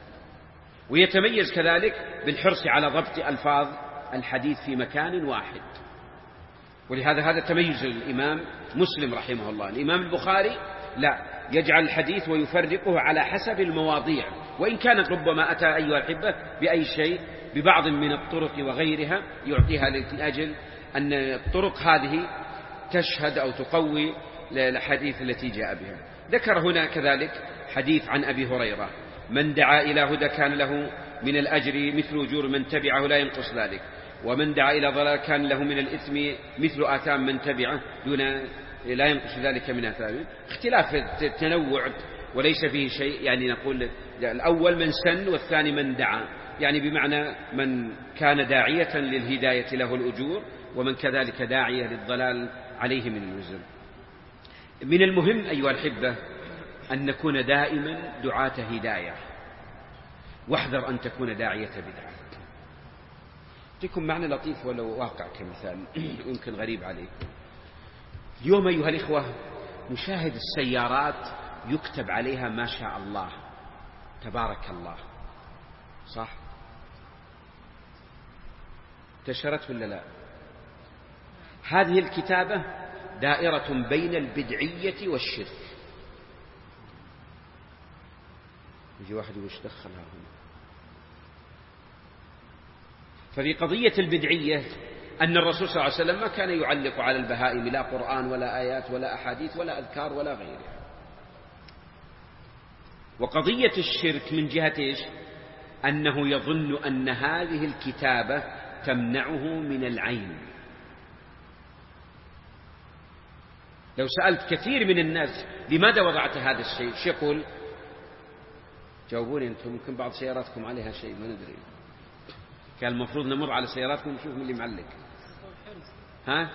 ويتميز كذلك بالحرص على ضبط ألفاظ الحديث في مكان واحد. ولهذا هذا تميز الإمام مسلم رحمه الله. الإمام البخاري لا، يجعل الحديث ويفرقه على حسب المواضيع، وإن كانت ربما أتى أيها الأحبة بأي شيء ببعض من الطرق وغيرها يعطيها لأجل أن الطرق هذه تشهد أو تقوي الحديث التي جاء بها. ذكر هنا كذلك حديث عن أبي هريرة من دعا إلى هدى كان له من الأجر مثل أجور من تبعه لا ينقص ذلك، ومن دعا إلى ضلال كان له من الإثم مثل آثام من تبعه دون لا ينقص ذلك من آثامه. اختلاف التنوع وليس فيه شيء. يعني نقول الأول من سن والثاني من دعا، يعني بمعنى من كان داعية للهداية له الأجور، ومن كذلك داعية للضلال عليه من الوزر. من المهم أيها الأحبة أن نكون دائما دعاة هداية، واحذر أن تكون داعية بدعة. أعطيكم معنى لطيف ولو واقع كمثال يمكن غريب عليكم. اليوم أيها الإخوة نشاهد السيارات يكتب عليها ما شاء الله تبارك الله، صح؟ انتشرت ولا لا؟ هذه الكتابة دائرة بين البدعية والشرك. يجي واحد وش دخلها هنا؟ ففي قضية البدعية أن الرسول صلى الله عليه وسلم ما كان يعلق على البهائم لا قرآن ولا آيات ولا أحاديث ولا أذكار ولا غيرها. وقضية الشرك من جهة إيش؟ أنه يظن أن هذه الكتابة تمنعه من العين. لو سألت كثير من الناس لماذا وضعت هذا الشيء، شو يقول؟ جاوبوني أنتم، يمكن بعض سياراتكم عليها شيء ما ندري. كان المفروض نمر على سياراتكم ونشوف من اللي معلق. ها؟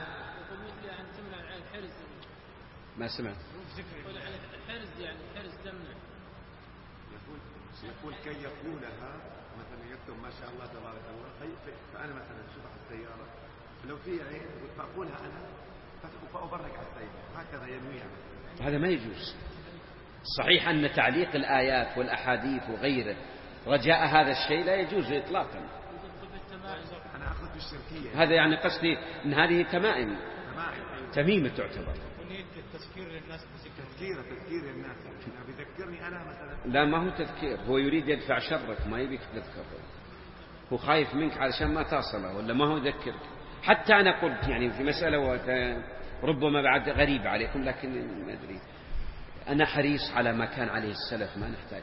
ما سمعت. الحرز يعني الحرز تمنع. يقول يقول كي يقولها مثلا يكتب ما شاء الله تبارك الله، فأنا مثلا شوف على السيارة لو في عين فأقولها أنا فأبرك على السيارة هكذا ينويها. هذا ما يجوز. صحيح أن تعليق الآيات والأحاديث وغيره رجاء هذا الشيء لا يجوز إطلاقا. أنا أخذ بالشركية. هذا يعني قصدي أن هذه تمائم تميمة تعتبر. ونية التذكير للناس بذكر تذكير تذكير للناس يعني بيذكرني أنا مثلا. لا ما هو تذكير، هو يريد يدفع شرك، ما يبيك تذكره، هو خايف منك علشان ما تصله، ولا ما هو يذكرك. حتى أنا قلت يعني في مسألة ربما بعد غريب عليكم، لكن ما أدري، أنا حريص على ما كان عليه السلف، ما نحتاج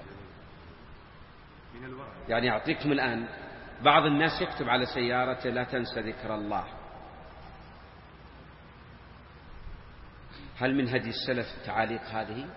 من الورع. يعني أعطيكم الآن بعض الناس يكتب على سيارته لا تنسى ذكر الله. هل من هدي السلف تعاليق هذه؟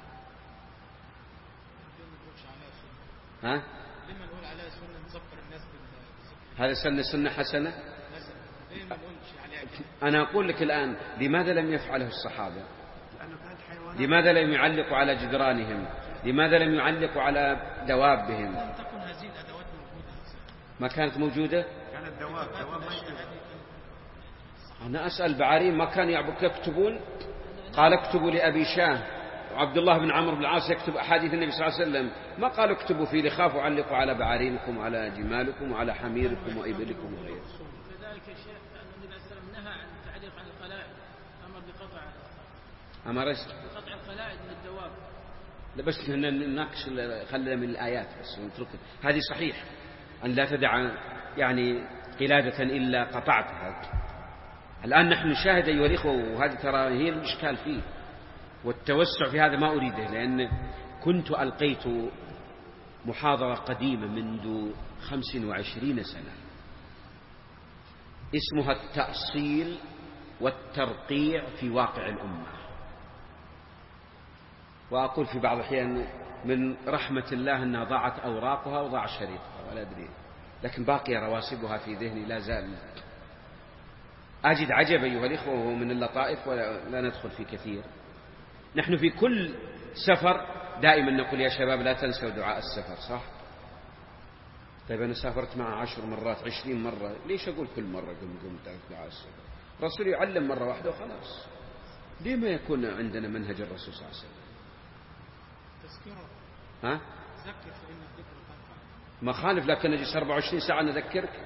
ها؟ لما نقول عليها سنة نذكر الناس بالذكر. هذا سنة سنة حسنة؟ ليه ما نقولش عليها كده؟ أنا أقول لك الآن لماذا لم يفعله الصحابة؟ لأنه كانت حيوانات. لماذا لم يعلقوا على جدرانهم؟ لماذا لم يعلقوا على دوابهم؟ لم تكن هذه الأدوات موجودة. ما كانت موجودة؟ كانت دواب دواب ما يشتغل. أنا أسأل بعارين ما كانوا يعبك يكتبون؟ قال اكتبوا لأبي شاه، وعبد الله بن عمرو بن العاص يكتب أحاديث النبي صلى الله عليه وسلم، ما قالوا اكتبوا في لخاف وعلقوا على بعارينكم وعلى جمالكم وعلى حميركم وإبلكم وغيره. كذلك يا شيخ أن النبي صلى الله عليه وسلم نهى عن التعليق عن القلائد، أمر بقطع أمرت بقطع القلائد من الدواب. لا بس نناقش خلنا من الآيات بس نتركها. هذه صحيح أن لا تدع يعني قلادة إلا قطعتها. الآن نحن نشاهد أيها الإخوة، وهذه ترى هي الإشكال فيه، والتوسع في هذا ما أريده، لأن كنت ألقيت محاضرة قديمة منذ خمس وعشرين سنة اسمها التأصيل والترقيع في واقع الأمة. وأقول في بعض الأحيان من رحمة الله أنها ضاعت أوراقها وضاع شريطها ولا أدري، لكن باقي رواسبها في ذهني لا زال. أجد عجب أيها الإخوة، وهو من اللطائف ولا لا ندخل في كثير. نحن في كل سفر دائما نقول يا شباب لا تنسوا دعاء السفر، صح؟ طيب أنا سافرت معه عشر مرات عشرين مرة، ليش أقول كل مرة قم قم دعاء السفر؟ الرسول يعلم مرة واحدة وخلاص. ليه ما يكون عندنا منهج الرسول صلى الله عليه وسلم؟ تذكره. ها؟ ذكر فإن الذكر تنفع. ما خالف، لكن نجلس أربعة وعشرين ساعة نذكرك.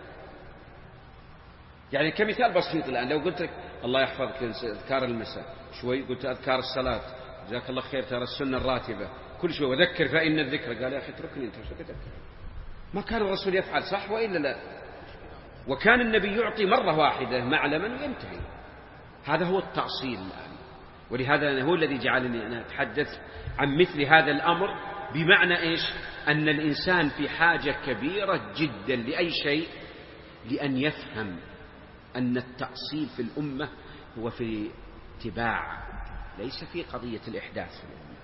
يعني كمثال بسيط الآن لو قلت لك الله يحفظك أذكار المساء، شوي قلت أذكار الصلاة جزاك الله خير ترى السنة الراتبة، كل شوي وذكر فإن الذكر، قال يا أخي اتركني أنت وش تذكر؟ ما كان الرسول يفعل، صح وإلا لا؟ وكان النبي يعطي مرة واحدة معلما وينتهي. هذا هو التأصيل الآن، ولهذا هو الذي جعلني أنا أتحدث عن مثل هذا الأمر، بمعنى إيش؟ أن الإنسان في حاجة كبيرة جدا لأي شيء، لأن يفهم أن التأصيل في الأمة هو في اتباع، ليس في قضية الإحداث في الأمة.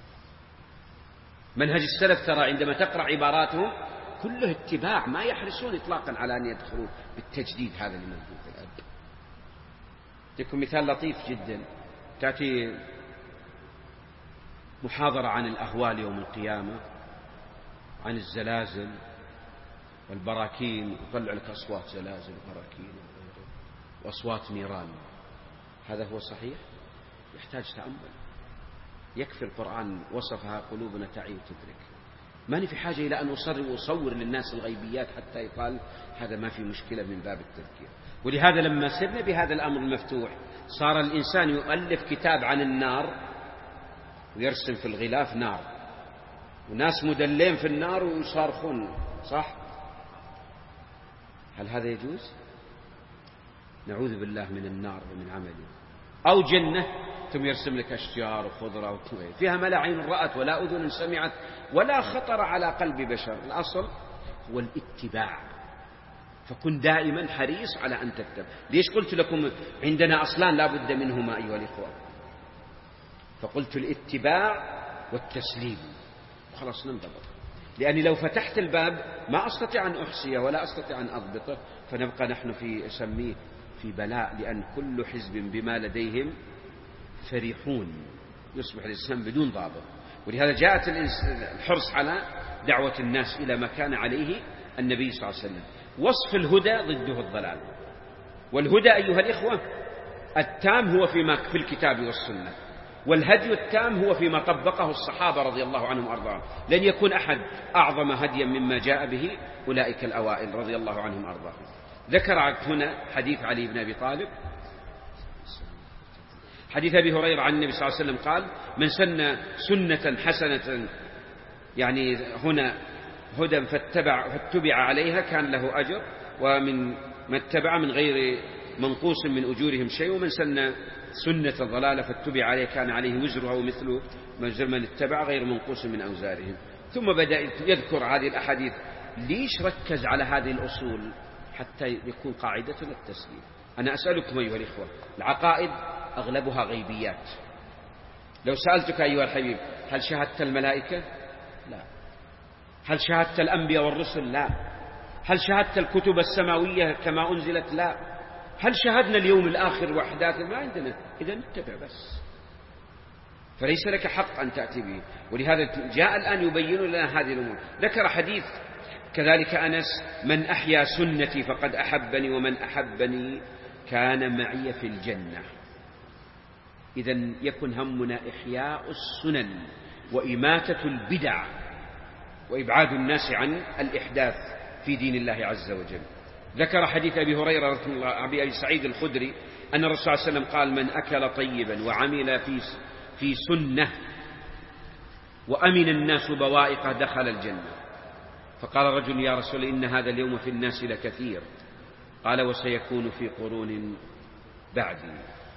منهج السلف ترى عندما تقرأ عباراتهم كله اتباع، ما يحرصون إطلاقا على أن يدخلوا بالتجديد هذا اللي موجود الآن. أعطيكم مثال لطيف جدا. تأتي محاضرة عن الأهوال يوم القيامة، عن الزلازل والبراكين، يطلع لك أصوات زلازل وبراكين وأصوات نيران. هذا هو صحيح؟ يحتاج تأمل. يكفي القرآن وصفها قلوبنا تعي وتدرك. ماني في حاجة إلى أن أصر وأصور للناس الغيبيات حتى يقال هذا ما في مشكلة من باب التذكير. ولهذا لما سرنا بهذا الأمر المفتوح صار الإنسان يؤلف كتاب عن النار ويرسم في الغلاف نار، وناس مدلين في النار ويصارخون، صح؟ هل هذا يجوز؟ نعوذ بالله من النار ومن عمله. أو جنة ثم يرسم لك أشجار وخضرة فيها ما لا عين رأت ولا أذن سمعت ولا خطر على قلب بشر. الأصل هو الاتباع، فكن دائما حريص على أن تتبع. ليش قلت لكم عندنا أصلان لا بد منهما أيها الإخوة؟ فقلت الاتباع والتسليم، خلاص ننضبط. لأني لو فتحت الباب ما أستطيع أن أحصيه ولا أستطيع أن أضبطه، فنبقى نحن في أسميه في بلاء، لأن كل حزب بما لديهم فرحون، يصبح الإنسان بدون ضابط. ولهذا جاءت الحرص على دعوة الناس إلى ما كان عليه النبي صلى الله عليه وسلم. وصف الهدى ضده الضلال، والهدى أيها الإخوة التام هو فيما في الكتاب والسنة، والهدي التام هو فيما طبقه الصحابة رضي الله عنهم وأرضاهم. لن يكون أحد أعظم هديا مما جاء به أولئك الأوائل رضي الله عنهم وأرضاهم. ذكر هنا حديث علي بن أبي طالب حديث أبي هريرة عن النبي صلى الله عليه وسلم قال: من سن سنة حسنة، يعني هنا هدى فاتبع, فاتبع عليها كان له أجر، ومن ما اتبع من غير منقوص من أجورهم شيء، ومن سن سنة ضلالة فاتبع عليه كان عليه وزرها ومثله وزر من اتبع غير منقوص من أوزارهم. ثم بدأ يذكر هذه الأحاديث. ليش ركز على هذه الأصول؟ حتى يكون قاعدتنا التسليم. أنا أسألكم أيها الإخوة، العقائد أغلبها غيبيات. لو سألتك أيها الحبيب: هل شاهدت الملائكة؟ لا. هل شاهدت الأنبياء والرسل؟ لا. هل شاهدت الكتب السماوية كما أنزلت؟ لا. هل شاهدنا اليوم الآخر وأحداثه؟ ما عندنا. إذا نتبع بس، فليس لك حق أن تأتي به. ولهذا جاء الآن يبين لنا هذه الأمور. ذكر حديث كذلك أنس: من أحيا سنتي فقد أحبني ومن أحبني كان معي في الجنة. إذن يكن همنا إحياء السنن وإماتة البدع وإبعاد الناس عن الإحداث في دين الله عز وجل. ذكر حديث أبي هريرة أبي سعيد الخدري أن الرسول صلى الله عليه وسلم قال: من أكل طيبا وعمل في في سنة وأمن الناس بوائقه دخل الجنة. فقال رجل: يا رسول الله، إن هذا اليوم في الناس لكثير. قال: وسيكون في قرون بعدي.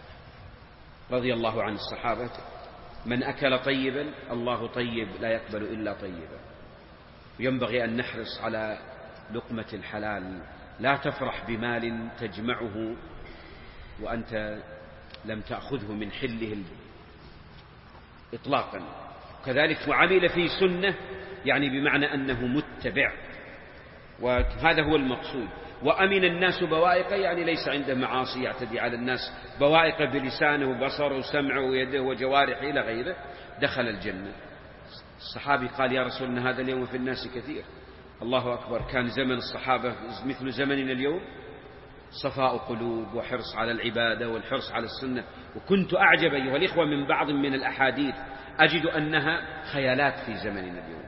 رضي الله عن الصحابة. من أكل طيبا، الله طيب لا يقبل إلا طيبا. ينبغي أن نحرص على لقمة الحلال. لا تفرح بمال تجمعه وأنت لم تأخذه من حله إطلاقا. كذلك وعمل في سنة، يعني بمعنى أنه متبع، وهذا هو المقصود. وأمن الناس بوائقه، يعني ليس عنده معاصي يعتدي على الناس، بوائقه بلسانه وبصره وسمعه ويده وجوارحه إلى غيره، دخل الجنة. الصحابي قال: يا رسول الله، هذا اليوم في الناس كثير. الله أكبر. كان زمن الصحابة مثل زمننا اليوم، صفاء قلوب وحرص على العبادة والحرص على السنة. وكنت أعجب أيها الإخوة من بعض من الأحاديث أجد أنها خيالات في زمننا اليوم.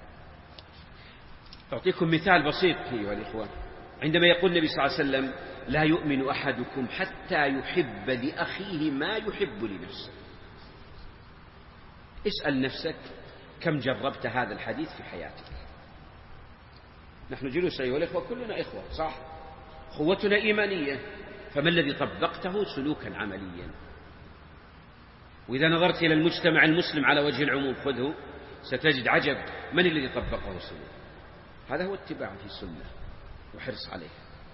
أعطيكم مثال بسيط أيها الإخوة. عندما يقول النبي صلى الله عليه وسلم: لا يؤمن أحدكم حتى يحب لأخيه ما يحب لنفسه. اسأل نفسك كم جربت هذا الحديث في حياتك؟ نحن جلوس أيها الإخوة كلنا إخوة، صح؟ قوتنا إيمانية، فما الذي طبقته سلوكا عمليا؟ وإذا نظرت إلى المجتمع المسلم على وجه العموم خذه ستجد عجب من الذي طبقه سلوك. هذا هو اتباع في السنة وحرص عليه.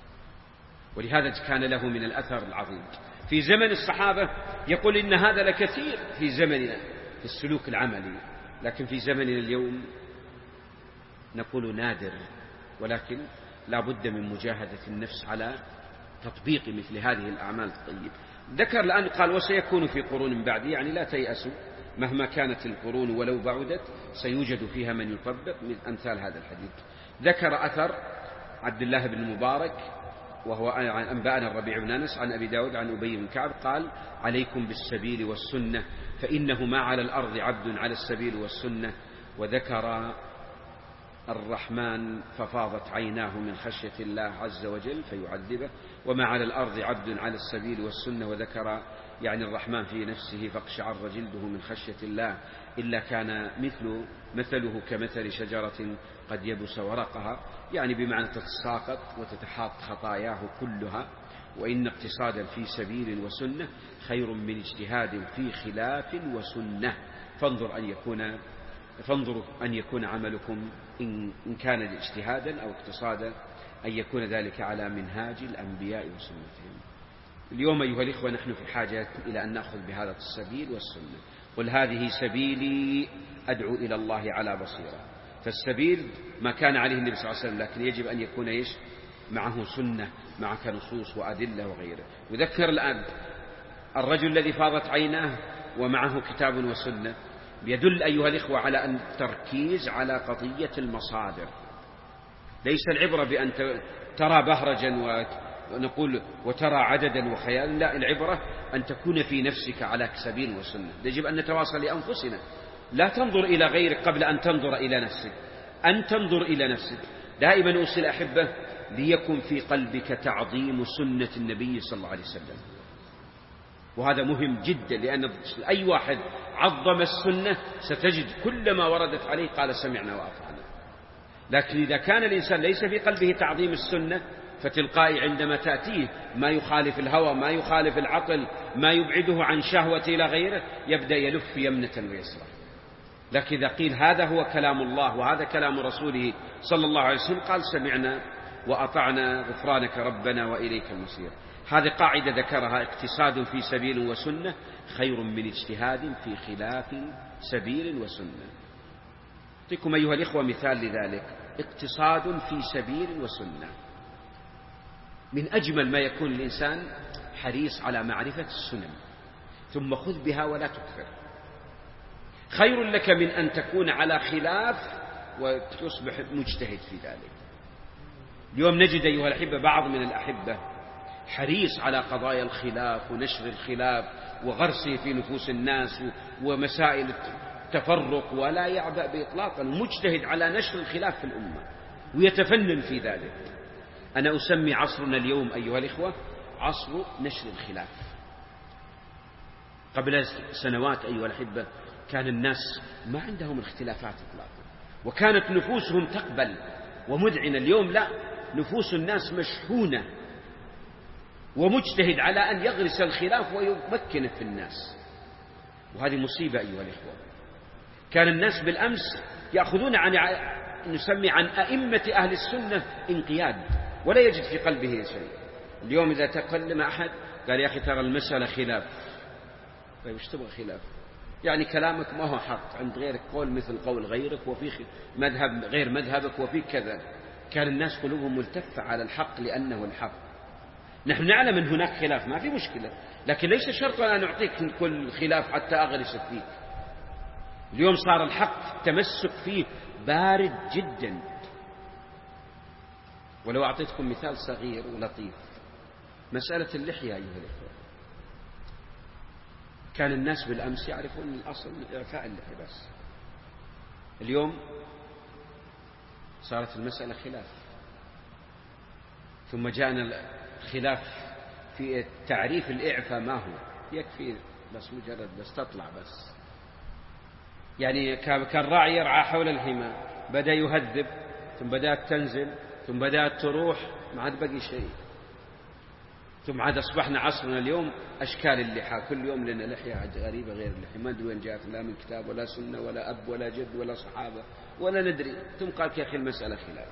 ولهذا كان له من الأثر العظيم في زمن الصحابة. يقول: إن هذا لكثير في زمننا في السلوك العملي، لكن في زمننا اليوم نقول نادر. ولكن لا بد من مجاهدة النفس على تطبيق مثل هذه الأعمال الطيبة. ذكر الآن قال: وسيكون في قرون بعدي، يعني لا تيأسوا مهما كانت القرون ولو بعدت سيوجد فيها من يطبق من أمثال هذا الحديث. ذكر أثر عبد الله بن المبارك وهو عن أنباءنا الربيع بن أنس عن أبي داود عن أبي بن كعب قال: عليكم بالسبيل والسنة فإنه ما على الأرض عبد على السبيل والسنة. وذكر الرحمن ففاضت عيناه من خشية الله عز وجل فيعذبه، وما على الأرض عبد على السبيل والسنة. وذكر يعني الرحمن في نفسه فاقشعر جلده من خشية الله إلا كان مثل مثله كمثل شجرة قد يبس ورقها، يعني بمعنى تتساقط وتتحاط خطاياه كلها. وإن اقتصادا في سبيل وسنة خير من اجتهاد في خلاف وسنة. فانظر أن يكون فانظروا أن يكون عملكم إن كان اجتهادا أو اقتصادا أن يكون ذلك على منهاج الأنبياء وسنتهم. اليوم أيها الإخوة نحن في حاجة إلى أن نأخذ بهذا السبيل والسنة. قل هذه سبيلي أدعو إلى الله على بصيرة. فالسبيل ما كان عليه النبي صلى الله عليه وسلم، لكن يجب أن يكون إيش؟ معه سنة، معك نصوص وأدلة وغيره. وذكر الآن الرجل الذي فاضت عيناه ومعه كتاب وسنة، يدل أيها الإخوة على أن التركيز على قضية المصادر. ليس العبرة بأن ترى بهرجا ونقول وترى عددا وخيالا، لا، العبرة أن تكون في نفسك على سبيل وسنة. يجب أن نتواصل لأنفسنا. لا تنظر إلى غيرك قبل أن تنظر إلى نفسك، أن تنظر إلى نفسك. دائما أوصي أحبة ليكن في قلبك تعظيم سنة النبي صلى الله عليه وسلم. وهذا مهم جدا، لأن أي واحد عظم السنة ستجد كل ما وردت عليه قال سمعنا وأطعنا. لكن إذا كان الإنسان ليس في قلبه تعظيم السنة فتلقائي عندما تأتيه ما يخالف الهوى، ما يخالف العقل، ما يبعده عن شهوة إلى غيره، يبدأ يلف يمنة ويسرى. لكن إذا قيل هذا هو كلام الله وهذا كلام رسوله صلى الله عليه وسلم قال سمعنا وأطعنا غفرانك ربنا وإليك المصير. هذه قاعدة ذكرها: اقتصاد في سبيل وسنة خير من اجتهاد في خلاف سبيل وسنة. أعطيكم أيها الإخوة مثال لذلك: اقتصاد في سبيل وسنة. من أجمل ما يكون الإنسان حريص على معرفة السنن ثم خذ بها ولا تكثر. خير لك من أن تكون على خلاف وتصبح مجتهد في ذلك. اليوم نجد أيها الأحبة بعض من الأحبة حريص على قضايا الخلاف ونشر الخلاف وغرسه في نفوس الناس ومسائل التفرق، ولا يعبأ بإطلاقا، مجتهد على نشر الخلاف في الأمة ويتفنن في ذلك. أنا أسمي عصرنا اليوم أيها الإخوة عصر نشر الخلاف. قبل سنوات أيها الأحبة كان الناس ما عندهم اختلافات إطلاقا وكانت نفوسهم تقبل ومذعنة. اليوم لا، نفوس الناس مشحونة ومجتهد على أن يغرس الخلاف ويمكنه في الناس، وهذه مصيبة أيها الإخوة. كان الناس بالأمس يأخذون عن نسمي عن أئمة أهل السنة انقياد ولا يجد في قلبه شيء. اليوم إذا تكلم أحد قال يا أخي ترى المسألة خلاف. طيب وش تبغى خلاف؟ يعني كلامك ما هو حق، عند غيرك قول مثل قول غيرك، وفي مذهب غير مذهبك، وفي كذا. كان الناس قلوبهم ملتفة على الحق لأنه الحق. نحن نعلم أن هناك خلاف ما في مشكلة، لكن ليس شرطا أن أعطيك كل خلاف حتى أغرس فيك. اليوم صار الحق التمسك فيه بارد جدا. ولو أعطيتكم مثال صغير ولطيف، مسألة اللحية أيها الأخوة. كان الناس بالأمس يعرفون الأصل من إعفاء اللحية بس. اليوم صارت المسألة خلاف، ثم جاءنا خلاف في تعريف الإعفاء ما هو. يكفي بس مجرد بس تطلع بس، يعني كان راعي يرعى حول الحمى بدأ يهذب، ثم بدأت تنزل، ثم بدأت تروح، ما عاد بقي شيء. ثم عاد أصبحنا عصرنا اليوم أشكال اللحى، كل يوم لنا لحية غريبة غير اللحية، ما ندري وين جاءت، لا من كتاب ولا سنة ولا أب ولا جد ولا صحابة ولا ندري. ثم قال يا أخي المسألة خلاف.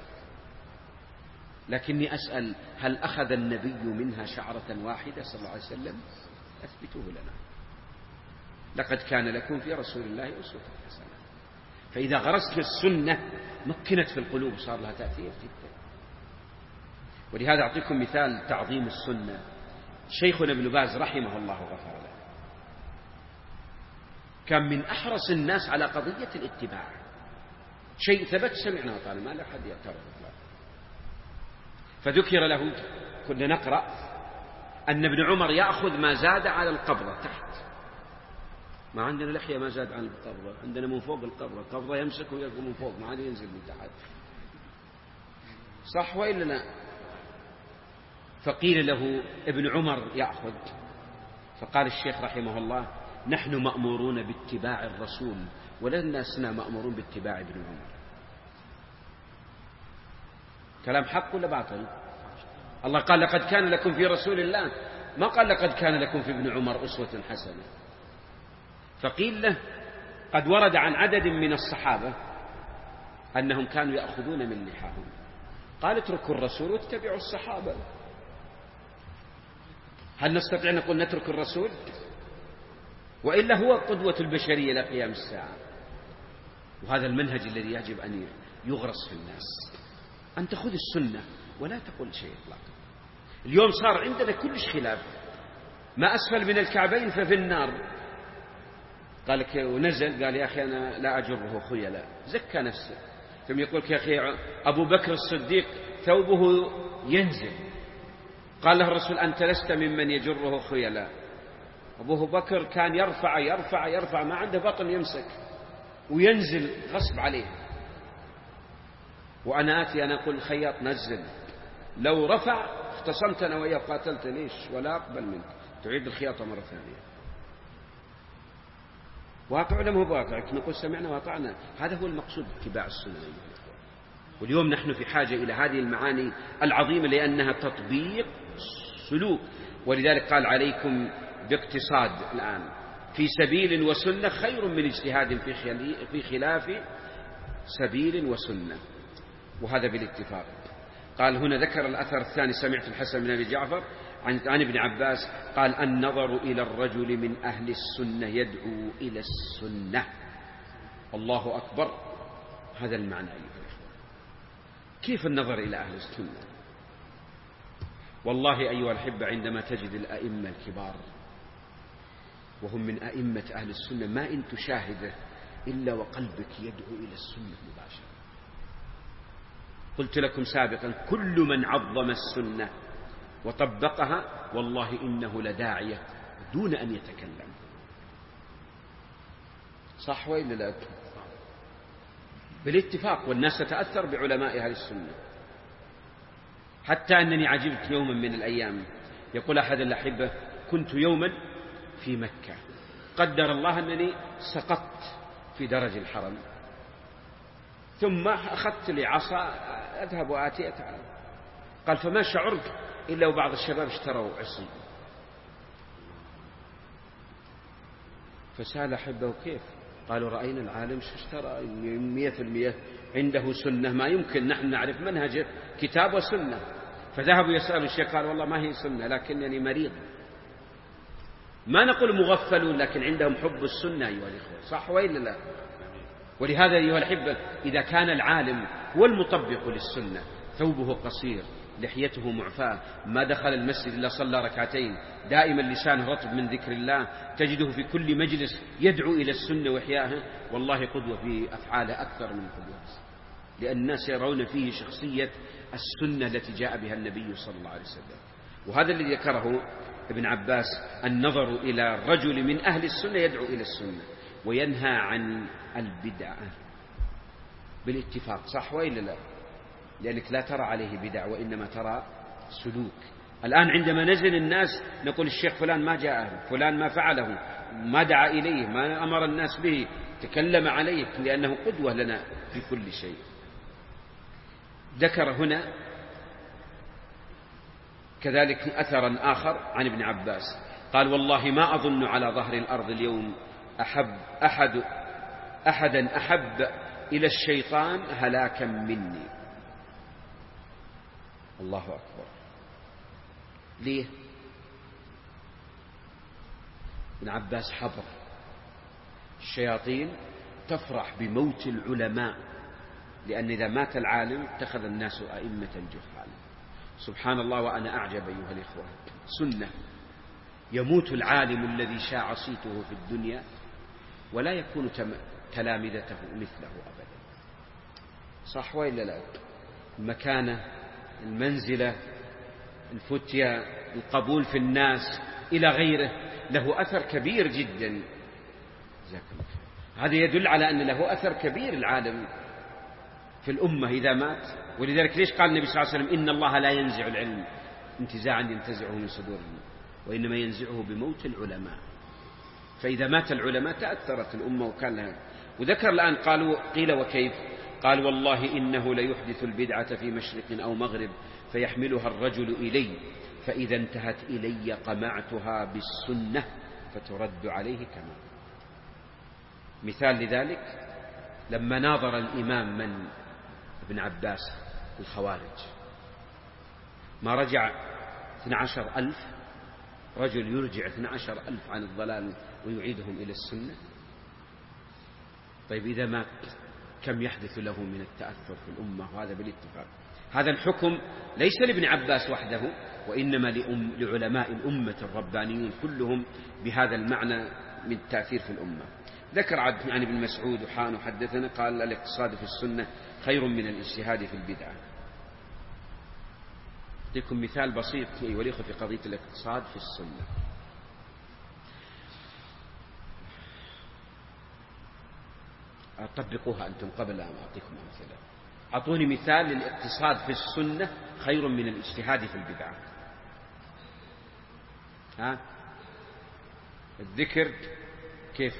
لكني أسأل: هل أخذ النبي منها شعرة واحدة صلى الله عليه وسلم؟ أثبتوه لنا. لقد كان لكم في رسول الله أسوة حسنة. فإذا غرست السنة مكنت في القلوب، صار لها تأثير جدا. ولهذا أعطيكم مثال تعظيم السنة. شيخنا ابن باز رحمه الله وغفر له كان من أحرص الناس على قضية الاتباع. شيء ثبت سمعنا وطالما ما لا أحد يعترض. فذكر له، كنا نقرأ أن ابن عمر يأخذ ما زاد على القبضة تحت. ما عندنا لحية ما زاد عن القبضة، عندنا من فوق القبضة. القبضة يمسك ويلقى من فوق، ما عاد ينزل من تحت، صح وإلا لا؟ فقيل له ابن عمر يأخذ، فقال الشيخ رحمه الله: نحن مأمورون باتباع الرسول ولسنا مأمورون باتباع ابن عمر. كلام حق ولا باطل؟ الله قال لقد كان لكم في رسول الله، ما قال لقد كان لكم في ابن عمر أسوة حسنة. فقيل له: قد ورد عن عدد من الصحابة أنهم كانوا يأخذون من لحاهم. قال: اتركوا الرسول واتبعوا الصحابة. هل نستطيع أن نقول نترك الرسول؟ وإلا هو قدوة البشرية إلى قيام الساعة. وهذا المنهج الذي يجب أن يغرس في الناس، أن تأخذ السنة ولا تقول شيء إطلاقا. اليوم صار عندنا كلش خلاف، ما أسفل من الكعبين ففي النار. قال لك ونزل قال: يا أخي أنا لا أجره خيلاء، زكى نفسه. ثم يقول يا أخي أبو بكر الصديق ثوبه ينزل، قال له الرسول: أنت لست ممن يجره خيلاء. أبو بكر كان يرفع يرفع يرفع، ما عنده بطن يمسك وينزل غصب عليه. وأنا آتي أنا أقول الخياط نزل، لو رفع اختصمت أنا وياه قاتلت ليش ولا أقبل منك، تعيد الخياطة مرة ثانية. واقع ولا مو بواقع؟ نقول سمعنا واطعنا، هذا هو المقصود باتباع السنة. واليوم نحن في حاجة إلى هذه المعاني العظيمة لأنها تطبيق سلوك. ولذلك قال عليكم باقتصاد الآن في سبيل وسنة خير من اجتهاد في خلاف سبيل وسنة، وهذا بالاتفاق. قال هنا ذكر الأثر الثاني: سمعت الحسن بن أبي جعفر عن ابن عباس قال: النظر إلى الرجل من أهل السنة يدعو إلى السنة. الله أكبر. هذا المعنى أيها الأخوة. كيف النظر إلى أهل السنة؟ والله أيها الأحبة عندما تجد الأئمة الكبار وهم من أئمة أهل السنة ما إن تشاهده إلا وقلبك يدعو إلى السنة مباشرة. قلت لكم سابقا: كل من عظم السنة وطبقها والله إنه لداعية دون أن يتكلم. صح وإلا لا؟ بالاتفاق. والناس تتأثر بعلماء أهل السنة. حتى أنني عجبت يوما من الأيام، يقول أحد الأحبة: كنت يوما في مكة، قدر الله أنني سقطت في درج الحرم، ثم أخذت لي عصا أذهب وآتي أتعلم. قال: فما شعرت إلا وبعض الشباب اشتروا عصي. فسأل أحبه: كيف؟ قالوا: رأينا العالم اشترى مية في المية عنده سنة، ما يمكن نحن نعرف منهجه كتاب وسنة. فذهبوا يسألوا الشيخ، قال: والله ما هي سنة لكنني مريض. ما نقول مغفلون، لكن عندهم حب السنة أيها الإخوة. صح وإلا لا؟ ولهذا أيها الأحبة إذا كان العالم هو المطبق للسنة، ثوبه قصير، لحيته معفاة، ما دخل المسجد إلا صلى ركعتين، دائما لسانه رطب من ذكر الله، تجده في كل مجلس يدعو إلى السنة وإحيائها، والله قدوة في أفعاله أكثر من قدوة، لأن الناس يرون فيه شخصية السنة التي جاء بها النبي صلى الله عليه وسلم. وهذا الذي ذكره ابن عباس: النظر إلى الرجل من أهل السنة يدعو إلى السنة وينهى عن البدعة بالاتفاق. صح وإلا لا؟ لأنك لا ترى عليه بدع وإنما ترى سلوك. الآن عندما نزل الناس نقول: الشيخ فلان ما جاء، فلان ما فعله، ما دعا إليه، ما أمر الناس به، تكلم عليه، لأنه قدوة لنا في كل شيء. ذكر هنا كذلك أثرا آخر عن ابن عباس قال: والله ما أظن على ظهر الأرض اليوم أحب أحد أحدا أحب إلى الشيطان هلاكا مني. الله أكبر. ليه؟ ابن عباس حضر الشياطين تفرح بموت العلماء، لأن إذا مات العالم اتخذ الناس أئمة جهالا. سبحان الله. وأنا أعجب أيها الإخوة، سنة يموت العالم الذي شاع صيته في الدنيا ولا يكون تلامذته مثله أبدا. صح وإلا لا؟ المكانة، المنزلة، الفتية، القبول في الناس إلى غيره له أثر كبير جدا. هذا يدل على أن له أثر كبير العالم في الأمة إذا مات. ولذلك ليش قال النبي صلى الله عليه وسلم: إن الله لا ينزع العلم انتزاعا ينتزعه من صدورهم، وإنما ينزعه بموت العلماء. فإذا مات العلماء تأثرت الأمة وكان لها. وذكر الآن قالوا: قيل وكيف؟ قال: والله إنه ليحدث البدعة في مشرق أو مغرب فيحملها الرجل إلي، فإذا انتهت إلي قمعتها بالسنة فترد عليه كما. مثال لذلك لما ناظر الإمام من ابن عباس الخوارج، ما رجع اثنى عشر ألف رجل يرجع اثنى عشر ألف عن الضلال ويعيدهم إلى السنة. طيب إذا مات كم يحدث له من التأثر في الأمة؟ وهذا بالاتفاق. هذا الحكم ليس لابن عباس وحده، وإنما لعلماء الأمة الربانيين كلهم بهذا المعنى من التأثير في الأمة. ذكر عن ابن مسعود وحان حدثنا قال: الاقتصاد في السنة خير من الاجتهاد في البدعة. أعطيكم مثال بسيط وليخ في قضية الاقتصاد في السنة. طبقوها أنتم قبل أن أعطيكم أمثلة. أعطوني مثال للاقتصاد في السنة خير من الاجتهاد في البدعة. ها؟ الذكر كيف؟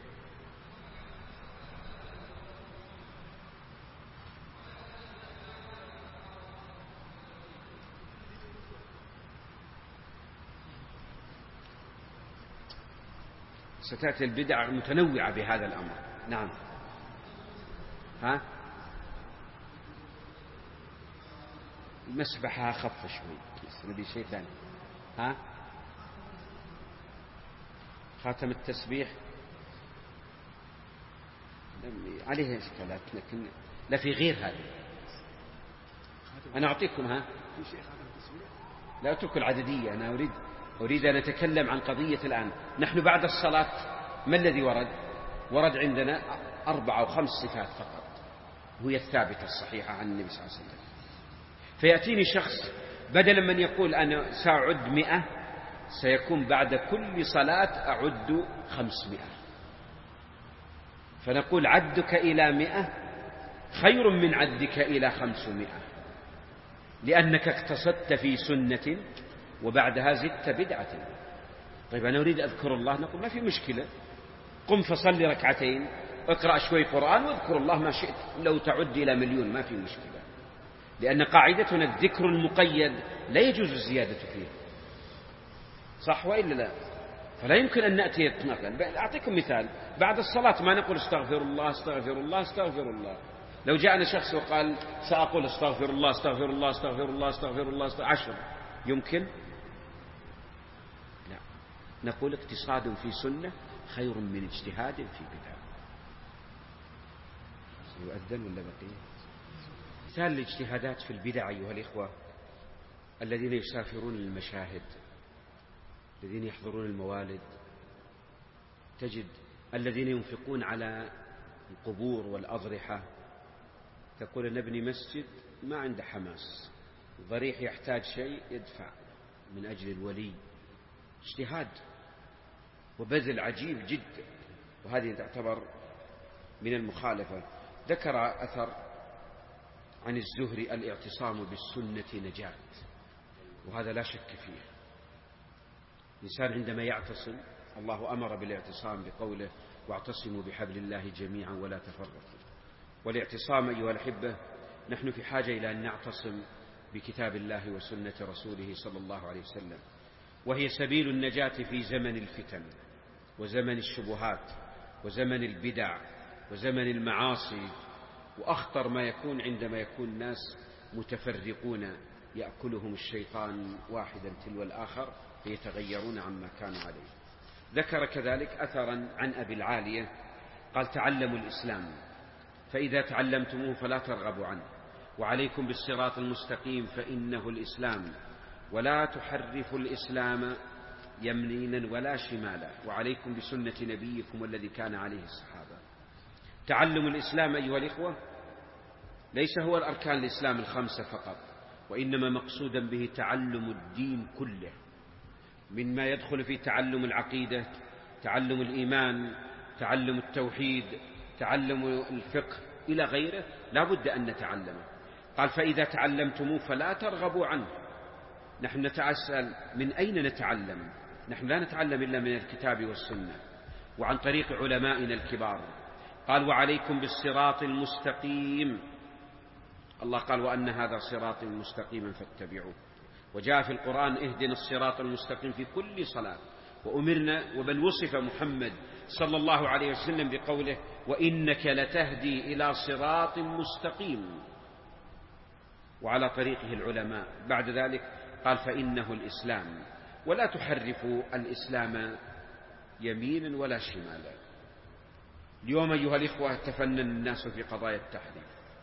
ستأتي البدع متنوعة بهذا الأمر. نعم. ها؟ المسبحة أخف شوي، نبي شيء ثاني. ها؟ خاتم التسبيح عليه إشكالات، لكن لا في غير هذا. أنا أعطيكم. ها؟ لا أترك العددية، أنا أريد أريد أن أتكلم عن قضية الآن. نحن بعد الصلاة ما الذي ورد؟ ورد عندنا أربع أو خمس صفات فقط، وهي الثابتة الصحيحة عن النبي صلى الله عليه وسلم. فيأتيني شخص بدلا من يقول أنا سأعد مئة، سيكون بعد كل صلاة أعد خمسمائة، فنقول عدك إلى مئة خير من عدك إلى خمسمائة، لأنك اقتصدت في سنة وبعدها زدت بدعة. طيب أنا أريد أذكر الله، نقول ما في مشكلة، قم فصلي ركعتين، اقرأ شوي قرآن واذكر الله ما شئت، لو تعد إلى مليون ما في مشكلة، لأن قاعدتنا الذكر المقيد لا يجوز الزيادة فيه، صح وإلا لا؟ فلا يمكن أن نأتي مثلا. أعطيكم مثال، بعد الصلاة ما نقول استغفر الله استغفر الله استغفر الله. لو جاءنا شخص وقال سأقول استغفر الله استغفر الله استغفر الله استغفر الله استغفر عشر، يمكن؟ لا، نقول اقتصاد في سنة خير من اجتهاد في بدعة. سيؤذن ولا بقية؟ مثال الاجتهادات في البدع أيها الإخوة، الذين يسافرون للمشاهد، الذين يحضرون الموالد، تجد الذين ينفقون على القبور والأضرحة، تقول نبني مسجد ما عنده حماس، الضريح يحتاج شيء يدفع من أجل الولي. اجتهاد وبذل عجيب جدا، وهذه تعتبر من المخالفة. ذكر أثر عن الزهري الاعتصام بالسنة نجاة، وهذا لا شك فيه. الإنسان عندما يعتصم، الله أمر بالاعتصام بقوله واعتصموا بحبل الله جميعا ولا تفرقوا. والاعتصام أيها الأحبة، نحن في حاجة إلى أن نعتصم بكتاب الله وسنة رسوله صلى الله عليه وسلم، وهي سبيل النجاة في زمن الفتن وزمن الشبهات وزمن البدع وزمن المعاصي. وأخطر ما يكون عندما يكون الناس متفرقون يأكلهم الشيطان واحدا تلو الآخر فيتغيرون عما كانوا عليه. ذكر كذلك أثرا عن أبي العالية قال تعلموا الإسلام فإذا تعلمتموه فلا ترغبوا عنه، وعليكم بالصراط المستقيم فإنه الإسلام، ولا تحرفوا الإسلام يمينا ولا شمالا، وعليكم بسنة نبيكم والذي كان عليه الصحابة. تعلم الإسلام أيها الإخوة ليس هو الأركان الإسلام الخمسة فقط، وإنما مقصودا به تعلم الدين كله، مما يدخل في تعلم العقيدة، تعلم الإيمان، تعلم التوحيد، تعلم الفقه إلى غيره، لا بد أن نتعلمه. قال فإذا تعلمتموه فلا ترغبوا عنه. نحن نتساءل من أين نتعلم؟ نحن لا نتعلم إلا من الكتاب والسنة وعن طريق علمائنا الكبار. قال وعليكم بالصراط المستقيم، الله قال وأن هذا صراط مستقيما فاتبعوه. وجاء في القرآن اهدنا الصراط المستقيم في كل صلاة، وأمرنا وبل وصف محمد صلى الله عليه وسلم بقوله وإنك لتهدي إلى صراط مستقيم، وعلى طريقه العلماء. بعد ذلك قال فإنه الإسلام، ولا تحرفوا الإسلام يمينا ولا شمالا. اليوم أيها الإخوة تفنن الناس في قضايا التحريف،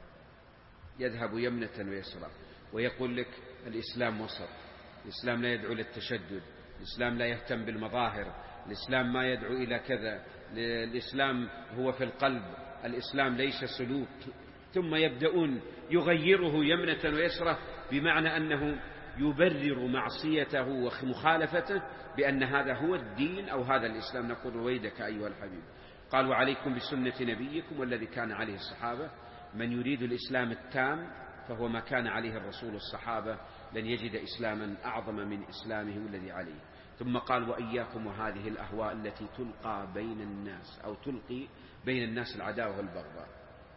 يذهب يمنة ويسرى ويقول لك الإسلام وسط، الإسلام لا يدعو للتشدد، الإسلام لا يهتم بالمظاهر، الإسلام ما يدعو إلى كذا، الإسلام هو في القلب، الإسلام ليس سلوك. ثم يبدأون يغيره يمنة ويسرى، بمعنى أنه يبرر معصيته ومخالفته بأن هذا هو الدين أو هذا الإسلام. نقول رويدك أيها الحبيب. قال وعليكم بسنة نبيكم والذي كان عليه الصحابة. من يريد الإسلام التام فهو ما كان عليه الرسول والصحابة، لن يجد إسلاما أعظم من إسلامه الذي عليه. ثم قال وإياكم وهذه الأهواء التي تلقى بين الناس أو تلقي بين الناس العداوة والبغضاء.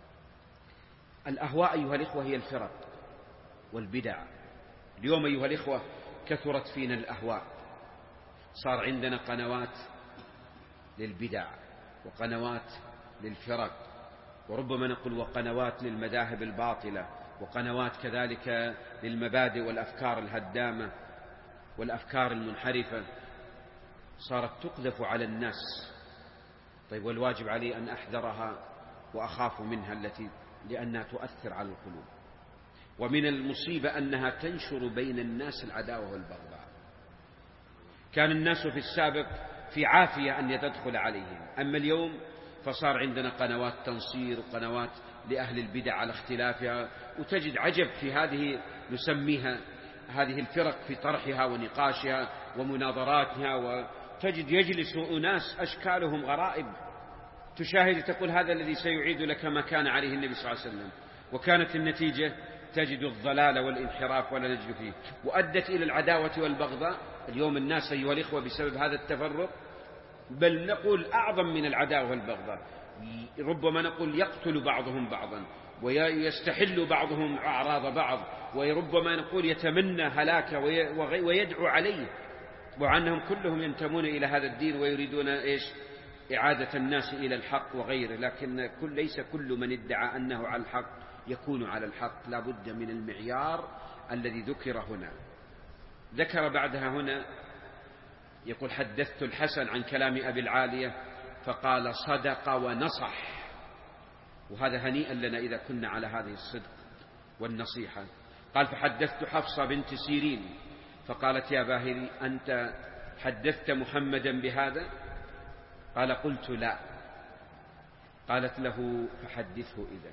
الأهواء أيها الإخوة هي الفرق والبدع. اليوم أيها الإخوة كثرت فينا الأهواء، صار عندنا قنوات للبدع وقنوات للفرق، وربما نقول وقنوات للمذاهب الباطلة، وقنوات كذلك للمبادئ والأفكار الهدامة والأفكار المنحرفة، صارت تقذف على الناس. طيب والواجب علي أن أحذرها وأخاف منها التي لأنها تؤثر على القلوب، ومن المصيبة أنها تنشر بين الناس العداوة والبغضاء. كان الناس في السابق في عافية أن تدخل عليهم، أما اليوم فصار عندنا قنوات تنصير وقنوات لأهل البدع على اختلافها، وتجد عجب في هذه نسميها هذه الفرق في طرحها ونقاشها ومناظراتها، وتجد يجلس أناس أشكالهم غرائب، تشاهد تقول هذا الذي سيعيد لك ما كان عليه النبي صلى الله عليه وسلم، وكانت النتيجة تجد الضلال والانحراف ولا نجد فيه، وأدت إلى العداوة والبغضاء. اليوم الناس أيها الإخوة بسبب هذا التفرق، بل نقول أعظم من العداوة والبغضاء، ربما نقول يقتل بعضهم بعضا ويستحل بعضهم أعراض بعض، وربما نقول يتمنى هلاكه ويدعو عليه، وعنهم كلهم ينتمون إلى هذا الدين ويريدون إيش؟ إعادة الناس إلى الحق وغيره. لكن كل ليس كل من ادعى أنه على الحق يكون على الحق، لا بد من المعيار الذي ذكر هنا. ذكر بعدها هنا يقول حدثت الحسن عن كلام أبي العالية فقال صدق ونصح، وهذا هنيئا لنا إذا كنا على هذه الصدق والنصيحة. قال فحدثت حفصة بنت سيرين فقالت يا باهري أنت حدثت محمدا بهذا؟ قال قلت لا. قالت له فحدثه إذن.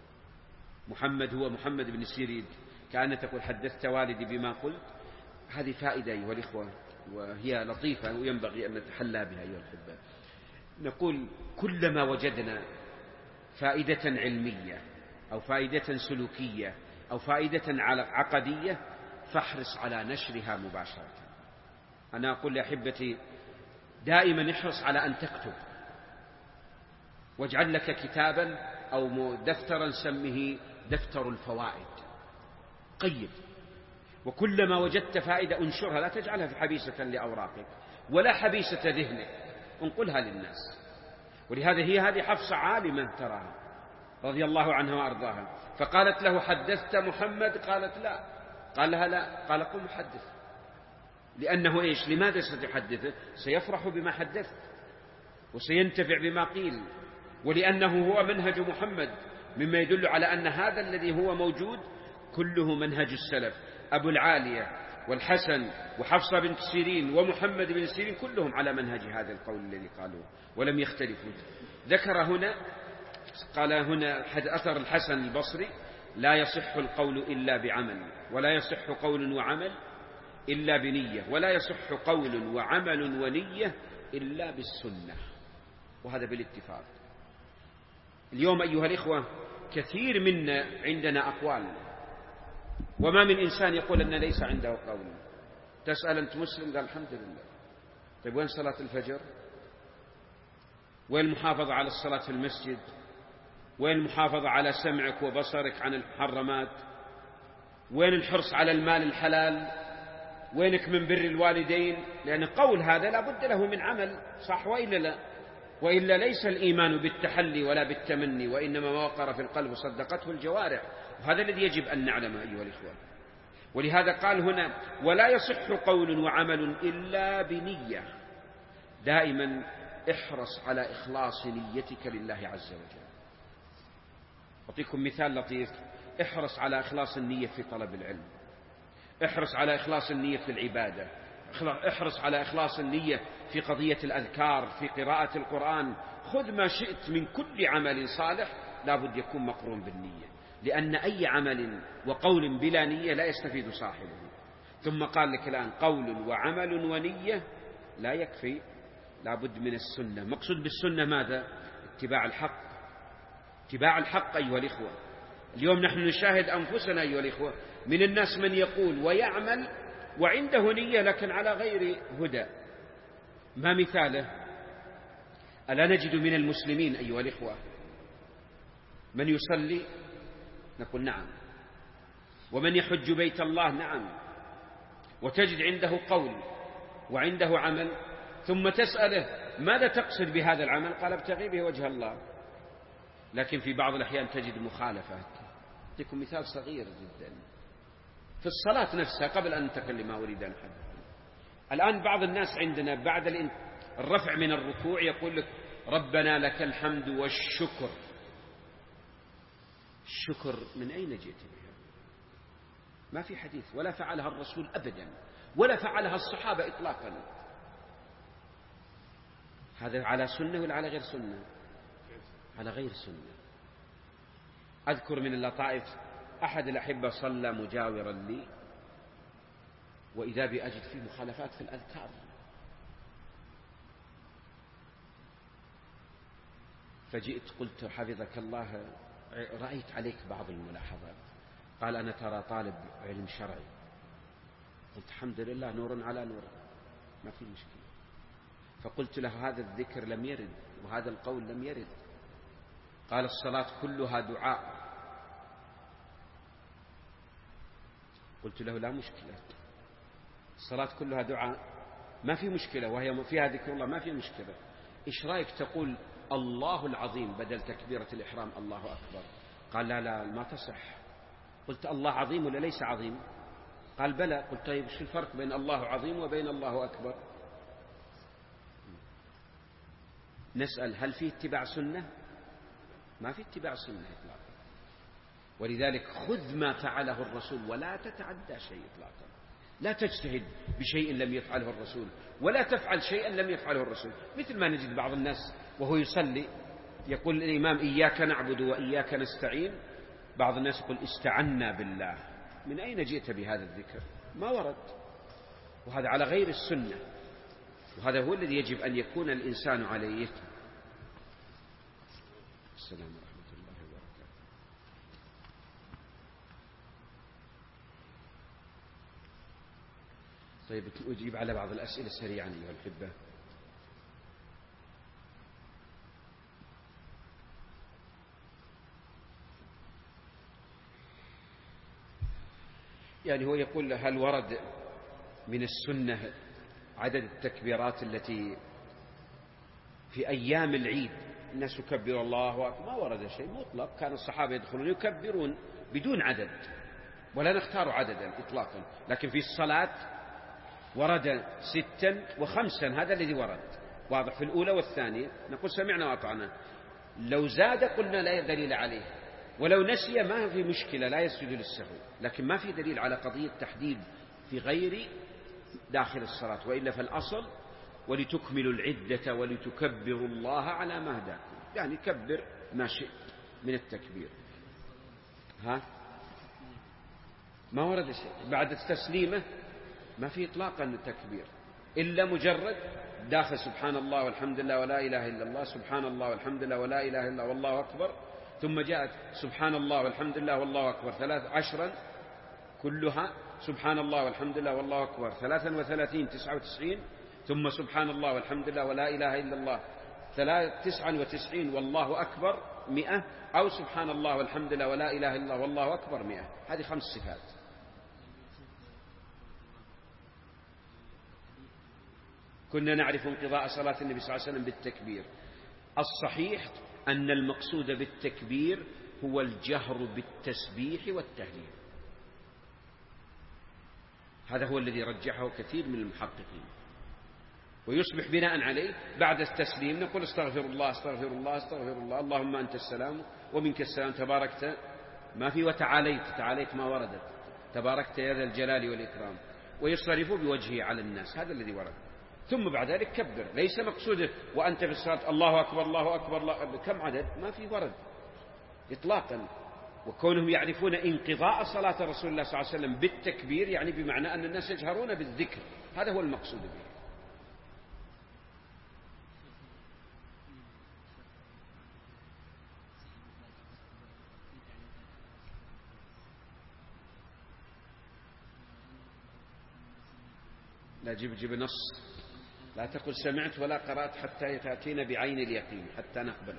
محمد هو محمد بن سيرين، كأن تقول حدثت والدي بما قلت. هذه فائدة أيها الإخوة وهي لطيفة وينبغي أن نتحلى بها أيها الأحبة. نقول كلما وجدنا فائدة علمية أو فائدة سلوكية أو فائدة عقدية فاحرص على نشرها مباشرة. أنا أقول لأحبتي دائما احرص على أن تكتب، واجعل لك كتابا أو دفترا سمه دفتر الفوائد، قيد، وكلما وجدت فائدة انشرها، لا تجعلها في حبيسة لأوراقك ولا حبيسة ذهنك، انقلها للناس. ولهذا هي هذه حفصة عالمة تراها رضي الله عنها وأرضاها، فقالت له حدثت محمد؟ قالت لا. قال لها لا. قال قم حدث. لأنه إيش؟ لماذا ستحدثه؟ سيفرح بما حدثت وسينتفع بما قيل، ولأنه هو منهج محمد، مما يدل على أن هذا الذي هو موجود كله منهج السلف. أبو العالية والحسن وحفصة بنت سيرين ومحمد بن سيرين كلهم على منهج هذا القول الذي قالوه ولم يختلفوا. ذكر هنا قال هنا أثر الحسن البصري لا يصح القول إلا بعمل، ولا يصح قول وعمل إلا بنية، ولا يصح قول وعمل ونية إلا بالسنة، وهذا بالاتفاق. اليوم أيها الإخوة كثير منا عندنا أقوال، وما من إنسان يقول أن ليس عنده قول. تسأل أنت مسلم؟ قال الحمد لله. طيب وين صلاة الفجر؟ وين المحافظة على الصلاة في المسجد؟ وين المحافظة على سمعك وبصرك عن المحرمات؟ وين الحرص على المال الحلال؟ وينك من بر الوالدين؟ لأن قول هذا لا بد له من عمل، صح وإلا لا؟ وإلا ليس الإيمان بالتحلي ولا بالتمني، وإنما ما وقر في القلب وصدقته الجوارح، وهذا الذي يجب أن نعلمه أيها الإخوة. ولهذا قال هنا ولا يصح قول وعمل إلا بنية. دائما احرص على إخلاص نيتك لله عز وجل. أعطيكم مثال لطيف. احرص على إخلاص النية في طلب العلم، احرص على إخلاص النية في العبادة، احرص على إخلاص النية في قضية الأذكار، في قراءة القرآن. خذ ما شئت من كل عمل صالح لا بد يكون مقرون بالنية، لأن أي عمل وقول بلا نية لا يستفيد صاحبه. ثم قال لك الآن قول وعمل ونية لا يكفي، لا بد من السنة. مقصود بالسنة ماذا؟ اتباع الحق، اتباع الحق أيها الإخوة. اليوم نحن نشاهد أنفسنا أيها الإخوة من الناس من يقول ويعمل وعنده نية لكن على غير هدى. ما مثاله؟ ألا نجد من المسلمين أيها الإخوة من يصلي؟ نقول نعم. ومن يحج بيت الله؟ نعم. وتجد عنده قول وعنده عمل، ثم تسأله ماذا تقصد بهذا العمل؟ قال ابتغي به وجه الله. لكن في بعض الأحيان تجد مخالفة. أعطيكم مثال صغير جدا في الصلاة نفسها قبل أن نتكلم ما أريد أن أحدث. الآن بعض الناس عندنا بعد الرفع من الركوع يقول لك ربنا لك الحمد والشكر. الشكر من أين جئت بها؟ ما في حديث، ولا فعلها الرسول أبدا، ولا فعلها الصحابة إطلاقا. هذا على سنة ولا على غير سنة؟ على غير سنة. أذكر من اللطائف أحد الأحبة صلى مجاورا لي، وإذا بي أجد فيه مخالفات في الأذكار. فجئت قلت حفظك الله رأيت عليك بعض الملاحظات. قال أنا ترى طالب علم شرعي. قلت الحمد لله نور على نور، ما في مشكلة. فقلت له هذا الذكر لم يرد وهذا القول لم يرد. قال الصلاة كلها دعاء. قلت له لا مشكلة، الصلاة كلها دعاء ما في مشكلة، وهي فيها ذكر الله ما في مشكلة. إيش رأيك تقول الله العظيم بدل تكبيرة الإحرام الله أكبر؟ قال لا لا ما تصح. قلت الله عظيم ولا ليس عظيم؟ قال بلى. قلت طيب شو الفرق بين الله عظيم وبين الله أكبر؟ نسأل هل في اتباع سنة؟ ما في اتباع سنة إطلاقا. ولذلك خذ ما فعله الرسول ولا تتعدى شيء إطلاقا. لا تجتهد بشيء لم يفعله الرسول، ولا تفعل شيئا لم يفعله الرسول. مثل ما نجد بعض الناس وهو يصلي يقول الإمام إياك نعبد وإياك نستعين، بعض الناس يقول استعنا بالله. من أين جئت بهذا الذكر؟ ما ورد، وهذا على غير السنة، وهذا هو الذي يجب أن يكون الإنسان عليه. السلام ورحمة الله وبركاته. طيب أجيب على بعض الأسئلة سريعا أيها الأحبة. يعني هو يقول هل ورد من السنة عدد التكبيرات التي في أيام العيد الناس يكبر الله أكبر؟ ما ورد شيء مطلق. كان الصحابة يدخلون يكبرون بدون عدد، ولا نختار عددا إطلاقا. لكن في الصلاة ورد ستا وخمسا، هذا الذي ورد واضح. في الأولى والثانية نقول سمعنا وأطعنا. لو زاد قلنا لا دليل عليه، ولو نسي ما في مشكلة لا يسجد للسهو. لكن ما في دليل على قضية تحديد في غير داخل الصلاة، وإلا فالأصل ولتكملوا العدة ولتكبروا الله على ما هداكم، يعني كبر ما شئت من التكبير. ها ما ورد شيء بعد التسليمة، ما في إطلاقا التكبير إلا مجرد داخل سبحان الله والحمد لله ولا إله إلا الله، سبحان الله والحمد لله ولا إله إلا الله والله أكبر، ثم جاءت سبحان الله والحمد لله والله أكبر ثلاث عشرا كلها، سبحان الله والحمد لله والله أكبر ثلاثا وثلاثين تسعة وتسعين، ثم سبحان الله والحمد لله ولا إله إلا الله ثلاث تسعا وتسعين والله أكبر مئة، أو سبحان الله والحمد لله ولا إله إلا الله والله أكبر مئة. هذه خمس صفات. كنا نعرف انقضاء صلاة النبي صلى الله عليه وسلم بالتكبير. الصحيح أن المقصود بالتكبير هو الجهر بالتسبيح والتهليل، هذا هو الذي رجحه كثير من المحققين. ويصبح بناء عليه بعد التسليم نقول استغفر الله استغفر الله استغفر الله، اللهم أنت السلام ومنك السلام تباركت، ما في وتعاليت، تعاليت ما وردت، تباركت يا ذا الجلال والإكرام، ويصرف بوجهه على الناس، هذا الذي ورد. ثم بعد ذلك كبر، ليس مقصوده وأنت في الصلاة الله أكبر الله أكبر الله. كم عدد؟ ما في ورد إطلاقا. وكونهم يعرفون انقضاء صلاة رسول الله صلى الله عليه وسلم بالتكبير يعني بمعنى أن الناس يجهرون بالذكر، هذا هو المقصود به. لا جيب جيب نص، لا تقل سمعت ولا قرأت حتى تأتينا بعين اليقين حتى نقبله.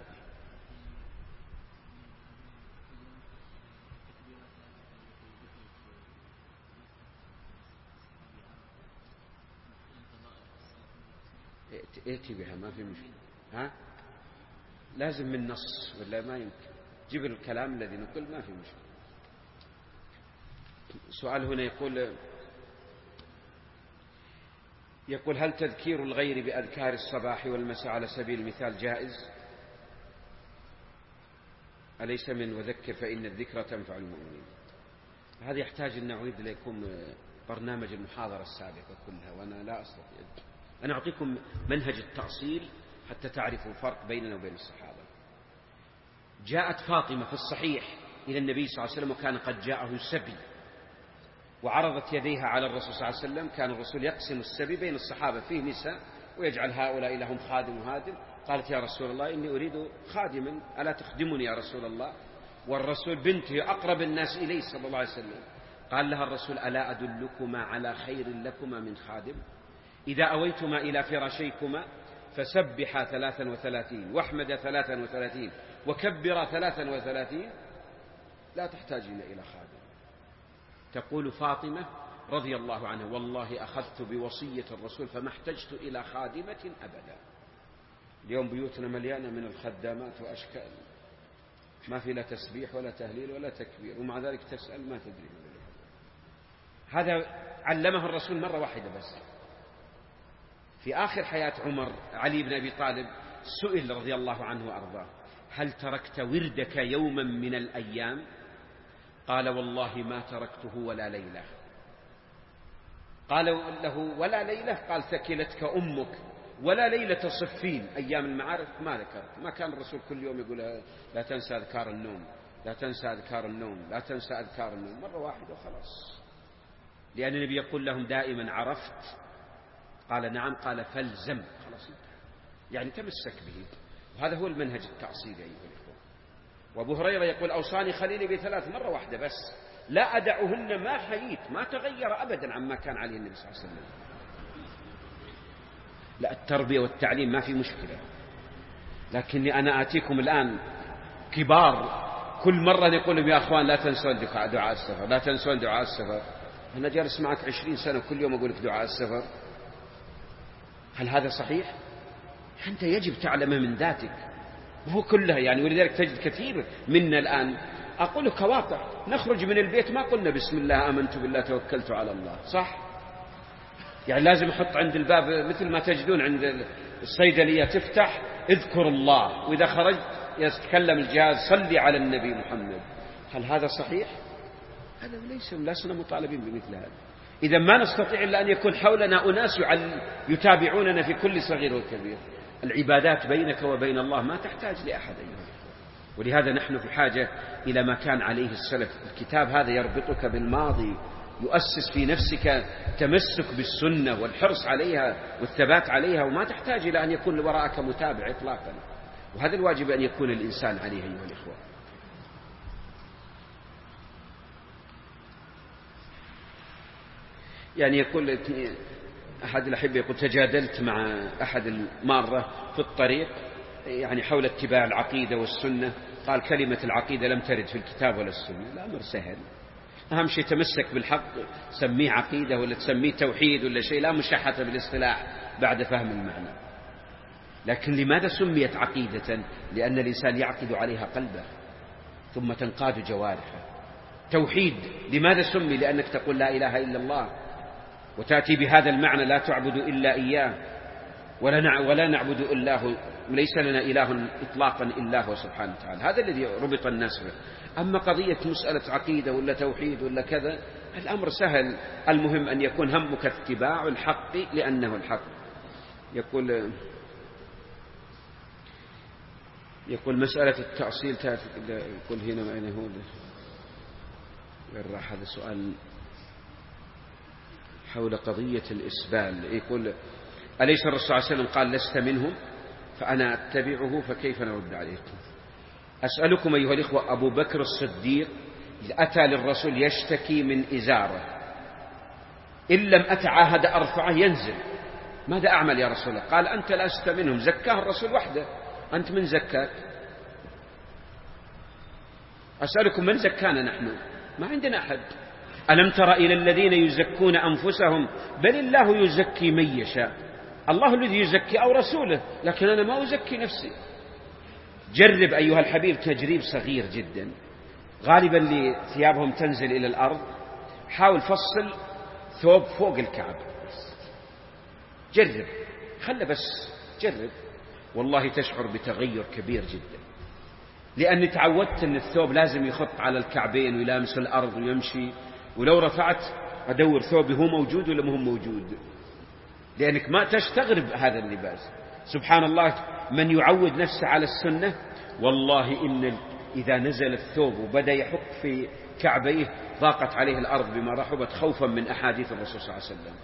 ائتي بها ما في مشكلة. ها لازم من نص ولا ما يمكن. جيب الكلام الذي نقول ما في مشكلة. سؤال هنا يقول يقول هل تذكير الغير بأذكار الصباح والمساء على سبيل المثال جائز؟ أليس من وذكر فإن الذكرى تنفع المؤمنين؟ هذا يحتاج أن نعيد لكم برنامج المحاضرة السابقة كلها، وأنا لا أستطيع. أنا أعطيكم منهج التأصيل حتى تعرفوا الفرق بيننا وبين الصحابة. جاءت فاطمة في الصحيح إلى النبي صلى الله عليه وسلم وكان قد جاءه سبي، وعرضت يديها على الرسول صلى الله عليه وسلم. كان الرسول يقسم السبي بين الصحابة، فيه نساء ويجعل هؤلاء لهم خادم وهادم. قالت يا رسول الله إني أريد خادما ألا تخدمني يا رسول الله؟ والرسول بنته أقرب الناس إليه صلى الله عليه وسلم. قال لها الرسول ألا أدلكما على خير لكما من خادم؟ إذا أويتما إلى فراشيكما فسبحا ثلاثا وثلاثين واحمدا ثلاثا وثلاثين وكبرا ثلاثا وثلاثين لا تحتاجين إلى خادم. تقول فاطمة رضي الله عنها والله أخذت بوصية الرسول فما احتجت إلى خادمة أبدا. اليوم بيوتنا مليانة من الخدامات وأشكال، ما في لا تسبيح ولا تهليل ولا تكبير، ومع ذلك تسأل ما تدري. هذا علمه الرسول مرة واحدة بس في آخر حياة عمر. علي بن أبي طالب سئل رضي الله عنه وأرضاه هل تركت وردك يوما من الأيام؟ قال والله ما تركته ولا ليلة. قال له ولا ليلة؟ قال ثكلتك أمك. ولا ليلة صفين أيام المعارك ما ذكرت. ما كان الرسول كل يوم يقول لا تنسى أذكار النوم، لا تنسى أذكار النوم، لا تنسى أذكار النوم، مرة واحدة وخلاص. لأن النبي يقول لهم دائما عرفت؟ قال نعم. قال فالزم، خلاص يعني تمسك به. وهذا هو المنهج التأصيلي أيها الإخوة. وأبو هريرة يقول أوصاني خليلي بثلاث، مرة واحدة بس، لا أدعهن ما حييت. ما تغير أبدا عما كان عليه النبي صلى الله عليه وسلم. لا التربية والتعليم ما في مشكلة، لكني أنا آتيكم الآن كبار كل مرة يقول يا أخوان لا تنسون دعاء السفر، لا تنسون دعاء السفر. أنا جالس معك عشرين سنة كل يوم أقول لك دعاء السفر، هل هذا صحيح؟ أنت يجب تعلمه من ذاتك، وهو كلها يعني. ولذلك تجد كثير منا الآن أقول كواقع نخرج من البيت ما قلنا بسم الله آمنت بالله توكلت على الله، صح؟ يعني لازم أحط عند الباب مثل ما تجدون عند الصيدلية تفتح اذكر الله، وإذا خرجت يتكلم الجهاز صلي على النبي محمد. هل هذا صحيح؟ هذا ليس، لسنا مطالبين بمثل هذا. إذا ما نستطيع إلا أن يكون حولنا أناس يتابعوننا في كل صغير وكبير. العبادات بينك وبين الله ما تحتاج لأحد أيها الأخوة. ولهذا نحن في حاجة إلى ما كان عليه السلف. الكتاب هذا يربطك بالماضي، يؤسس في نفسك تمسك بالسنة والحرص عليها والثبات عليها، وما تحتاج إلى أن يكون وراءك متابع إطلاقا. وهذا الواجب أن يكون الإنسان عليه أيها الأخوة. يعني يقول أحد الأحبة يقول تجادلت مع أحد المارة في الطريق يعني حول اتباع العقيدة والسنة. قال كلمة العقيدة لم ترد في الكتاب ولا السنة. لا أمر سهل، أهم شيء تمسك بالحق، تسميه عقيدة ولا تسميه توحيد ولا شيء، لا مشاحة بالاصطلاح بعد فهم المعنى. لكن لماذا سميت عقيدة؟ لأن الإنسان يعقد عليها قلبه ثم تنقاد جوارحه. توحيد لماذا سمي؟ لأنك تقول لا إله إلا الله وتأتي بهذا المعنى لا تعبد إلا إياه ولا نعبد إلا هو، ليس لنا إله إطلاقا إلا هو سبحانه وتعالى. هذا الذي ربط الناس به. أما قضية مسألة عقيدة ولا توحيد ولا كذا الأمر سهل، المهم أن يكون همك اتباع الحق لأنه الحق. يقول يقول مسألة التأصيل يقول هنا أين هو الراح. هذا سؤال حول قضية الإسبال. يقول أليس الرسول صلى الله عليه وسلم قال لست منهم فأنا أتبعه، فكيف نرد عليكم؟ أسألكم أيها الإخوة، أبو بكر الصديق أتى للرسول يشتكي من إزاره إن لم أتعاهد أرفعه ينزل. ماذا أعمل يا رسول الله؟ قال أنت لست منهم، زكاه الرسول وحده، أنت من زكاك؟ أسألكم من زكانا نحن؟ ما عندنا أحد. ألم تر إلى الذين يزكون أنفسهم؟ بل الله يزكي من يشاء. الله الذي يزكي أو رسوله، لكن أنا ما أزكي نفسي. جرب أيها الحبيب تجريب صغير جدا. غالبا اللي ثيابهم تنزل إلى الأرض، حاول فصل ثوب فوق الكعب، جرب، خله بس جرب، والله تشعر بتغير كبير جدا. لأني تعودت أن الثوب لازم يخط على الكعبين ويلامس الأرض ويمشي، ولو رفعت أدور ثوبي هو موجود ولا مهم موجود، لأنك ما تستغرب هذا اللباس. سبحان الله، من يعود نفسه على السنة والله إن إذا نزل الثوب وبدأ يحك في كعبيه ضاقت عليه الأرض بما رحبت، خوفا من أحاديث الرسول صلى الله عليه وسلم.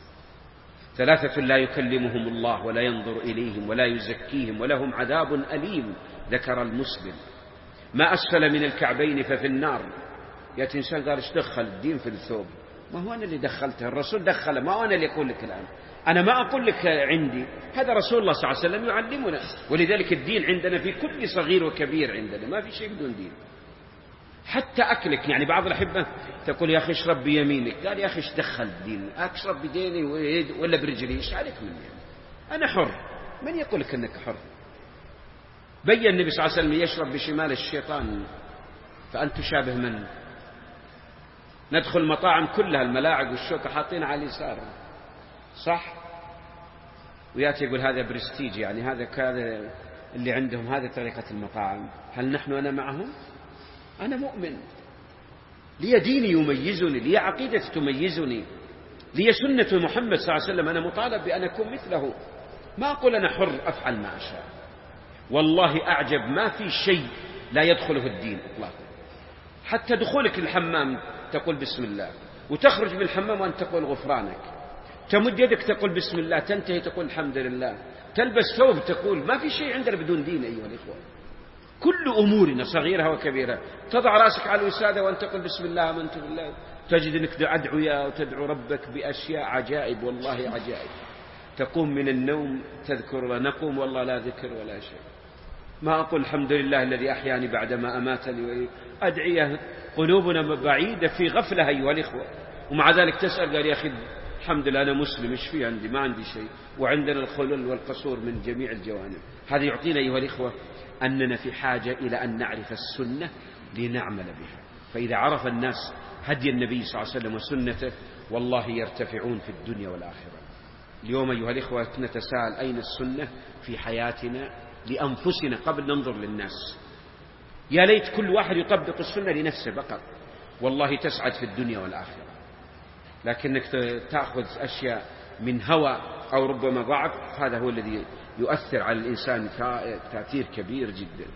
ثلاثة لا يكلمهم الله ولا ينظر إليهم ولا يزكيهم ولهم عذاب أليم، ذكر المسلم. ما أسفل من الكعبين ففي النار. يأتي إنسان قال ايش دخل الدين في الثوب؟ ما هو أنا اللي دخلته، الرسول دخله، ما هو أنا اللي أقول لك الآن. أنا ما أقول لك عندي، هذا رسول الله صلى الله عليه وسلم يعلمنا. ولذلك الدين عندنا في كل صغير وكبير، عندنا ما في شيء بدون دين. حتى أكلك، يعني بعض الأحبة تقول يا أخي اشرب بيمينك، قال يا أخي ايش دخل الدين؟ أشرب بديني ولا برجلي؟ ايش عليك مني؟ أنا حر. من يقول لك أنك حر؟ بين النبي صلى الله عليه وسلم يشرب بشمال الشيطان، فأنت تشابه من؟ ندخل المطاعم كلها الملاعق والشوكة حاطين على اليسار، صح؟ ويأتي يقول هذا برستيج، يعني هذا كذا اللي عندهم، هذا طريقة المطاعم. هل نحن أنا معهم؟ أنا مؤمن، لي ديني يميزني، لي عقيدة تميزني، لي سنة محمد صلى الله عليه وسلم، أنا مطالب بأن أكون مثله. ما أقول أنا حر أفعل ما أشاء. والله أعجب، ما في شيء لا يدخله الدين إطلاقا. حتى دخولك الحمام تقول بسم الله، وتخرج من الحمام وأنت تقول غفرانك، تمد يدك تقول بسم الله، تنتهي تقول الحمد لله، تلبس ثوب تقول. ما في شيء عندنا بدون دين أيها الإخوة. كل أمورنا صغيرها وكبيرة. تضع رأسك على الوسادة وأنت تقول بسم الله آمنت بالله، تجد أنك أدعو وتدعو ربك بأشياء عجائب، والله عجائب. تقوم من النوم تذكر، نقوم والله لا ذكر ولا شيء. ما أقول الحمد لله الذي أحياني بعدما أماتني، أدعية قلوبنا بعيدة في غفلة أيها الإخوة. ومع ذلك تسأل قال يا أخي الحمد لله أنا مسلم، إيش في عندي؟ ما عندي شيء، وعندنا الخلل والقصور من جميع الجوانب. هذا يعطينا أيها الإخوة أننا في حاجة إلى أن نعرف السنة لنعمل بها. فإذا عرف الناس هدي النبي صلى الله عليه وسلم وسنته والله يرتفعون في الدنيا والآخرة. اليوم أيها الإخوة نتساءل أين السنة في حياتنا لأنفسنا قبل ننظر للناس. يا ليت كل واحد يطبق السنة لنفسه فقط، والله تسعد في الدنيا والآخرة. لكنك تأخذ أشياء من هوى أو ربما ضعف، هذا هو الذي يؤثر على الإنسان تأثير كبير جدا.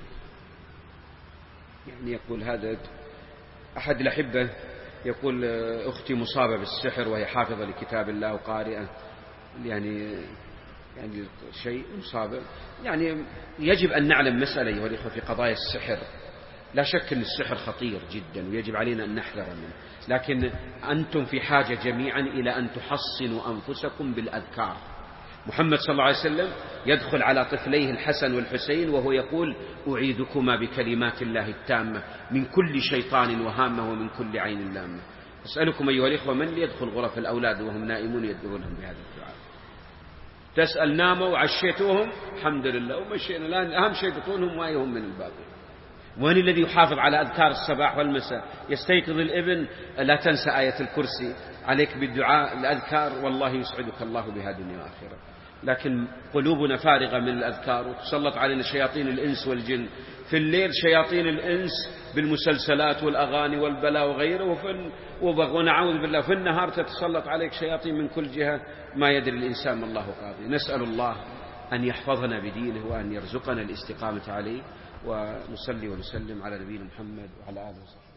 يعني يقول هذا أحد الأحبة يقول أختي مصابة بالسحر وهي حافظة لكتاب الله وقارئة، يعني يعني شيء مصابة. يعني يجب أن نعلم مسألة أيها الأخوة في قضايا السحر. لا شك أن السحر خطير جدا ويجب علينا أن نحذر منه، لكن أنتم في حاجة جميعا إلى أن تحصنوا أنفسكم بالأذكار. محمد صلى الله عليه وسلم يدخل على طفليه الحسن والحسين وهو يقول أعيذكما بكلمات الله التامة من كل شيطان وهامة ومن كل عين لامة. أسألكم أيها الإخوة، من يدخل غرف الأولاد وهم نائمون يدعو لهم بهذا الدعاء؟ تسأل ناموا وعشيتوهم الحمد لله ومشينا، الآن أهم شيء بطونهم ما يهم من الباقي. وين الذي يحافظ على أذكار الصباح والمساء؟ يستيقظ الابن لا تنسى آية الكرسي، عليك بالدعاء الأذكار، والله يسعدك الله بها دنيا وآخرة. لكن قلوبنا فارغة من الأذكار، وتسلط علينا شياطين الإنس والجن. في الليل شياطين الإنس بالمسلسلات والأغاني والبلاء وغيره، ونعوذ بالله في النهار تتسلط عليك شياطين من كل جهة، ما يدري الإنسان ما الله قاضي. نسأل الله أن يحفظنا بدينه وأن يرزقنا الاستقامة عليه، ونصلي ونسلم على نبينا محمد وعلى آله وصحبه.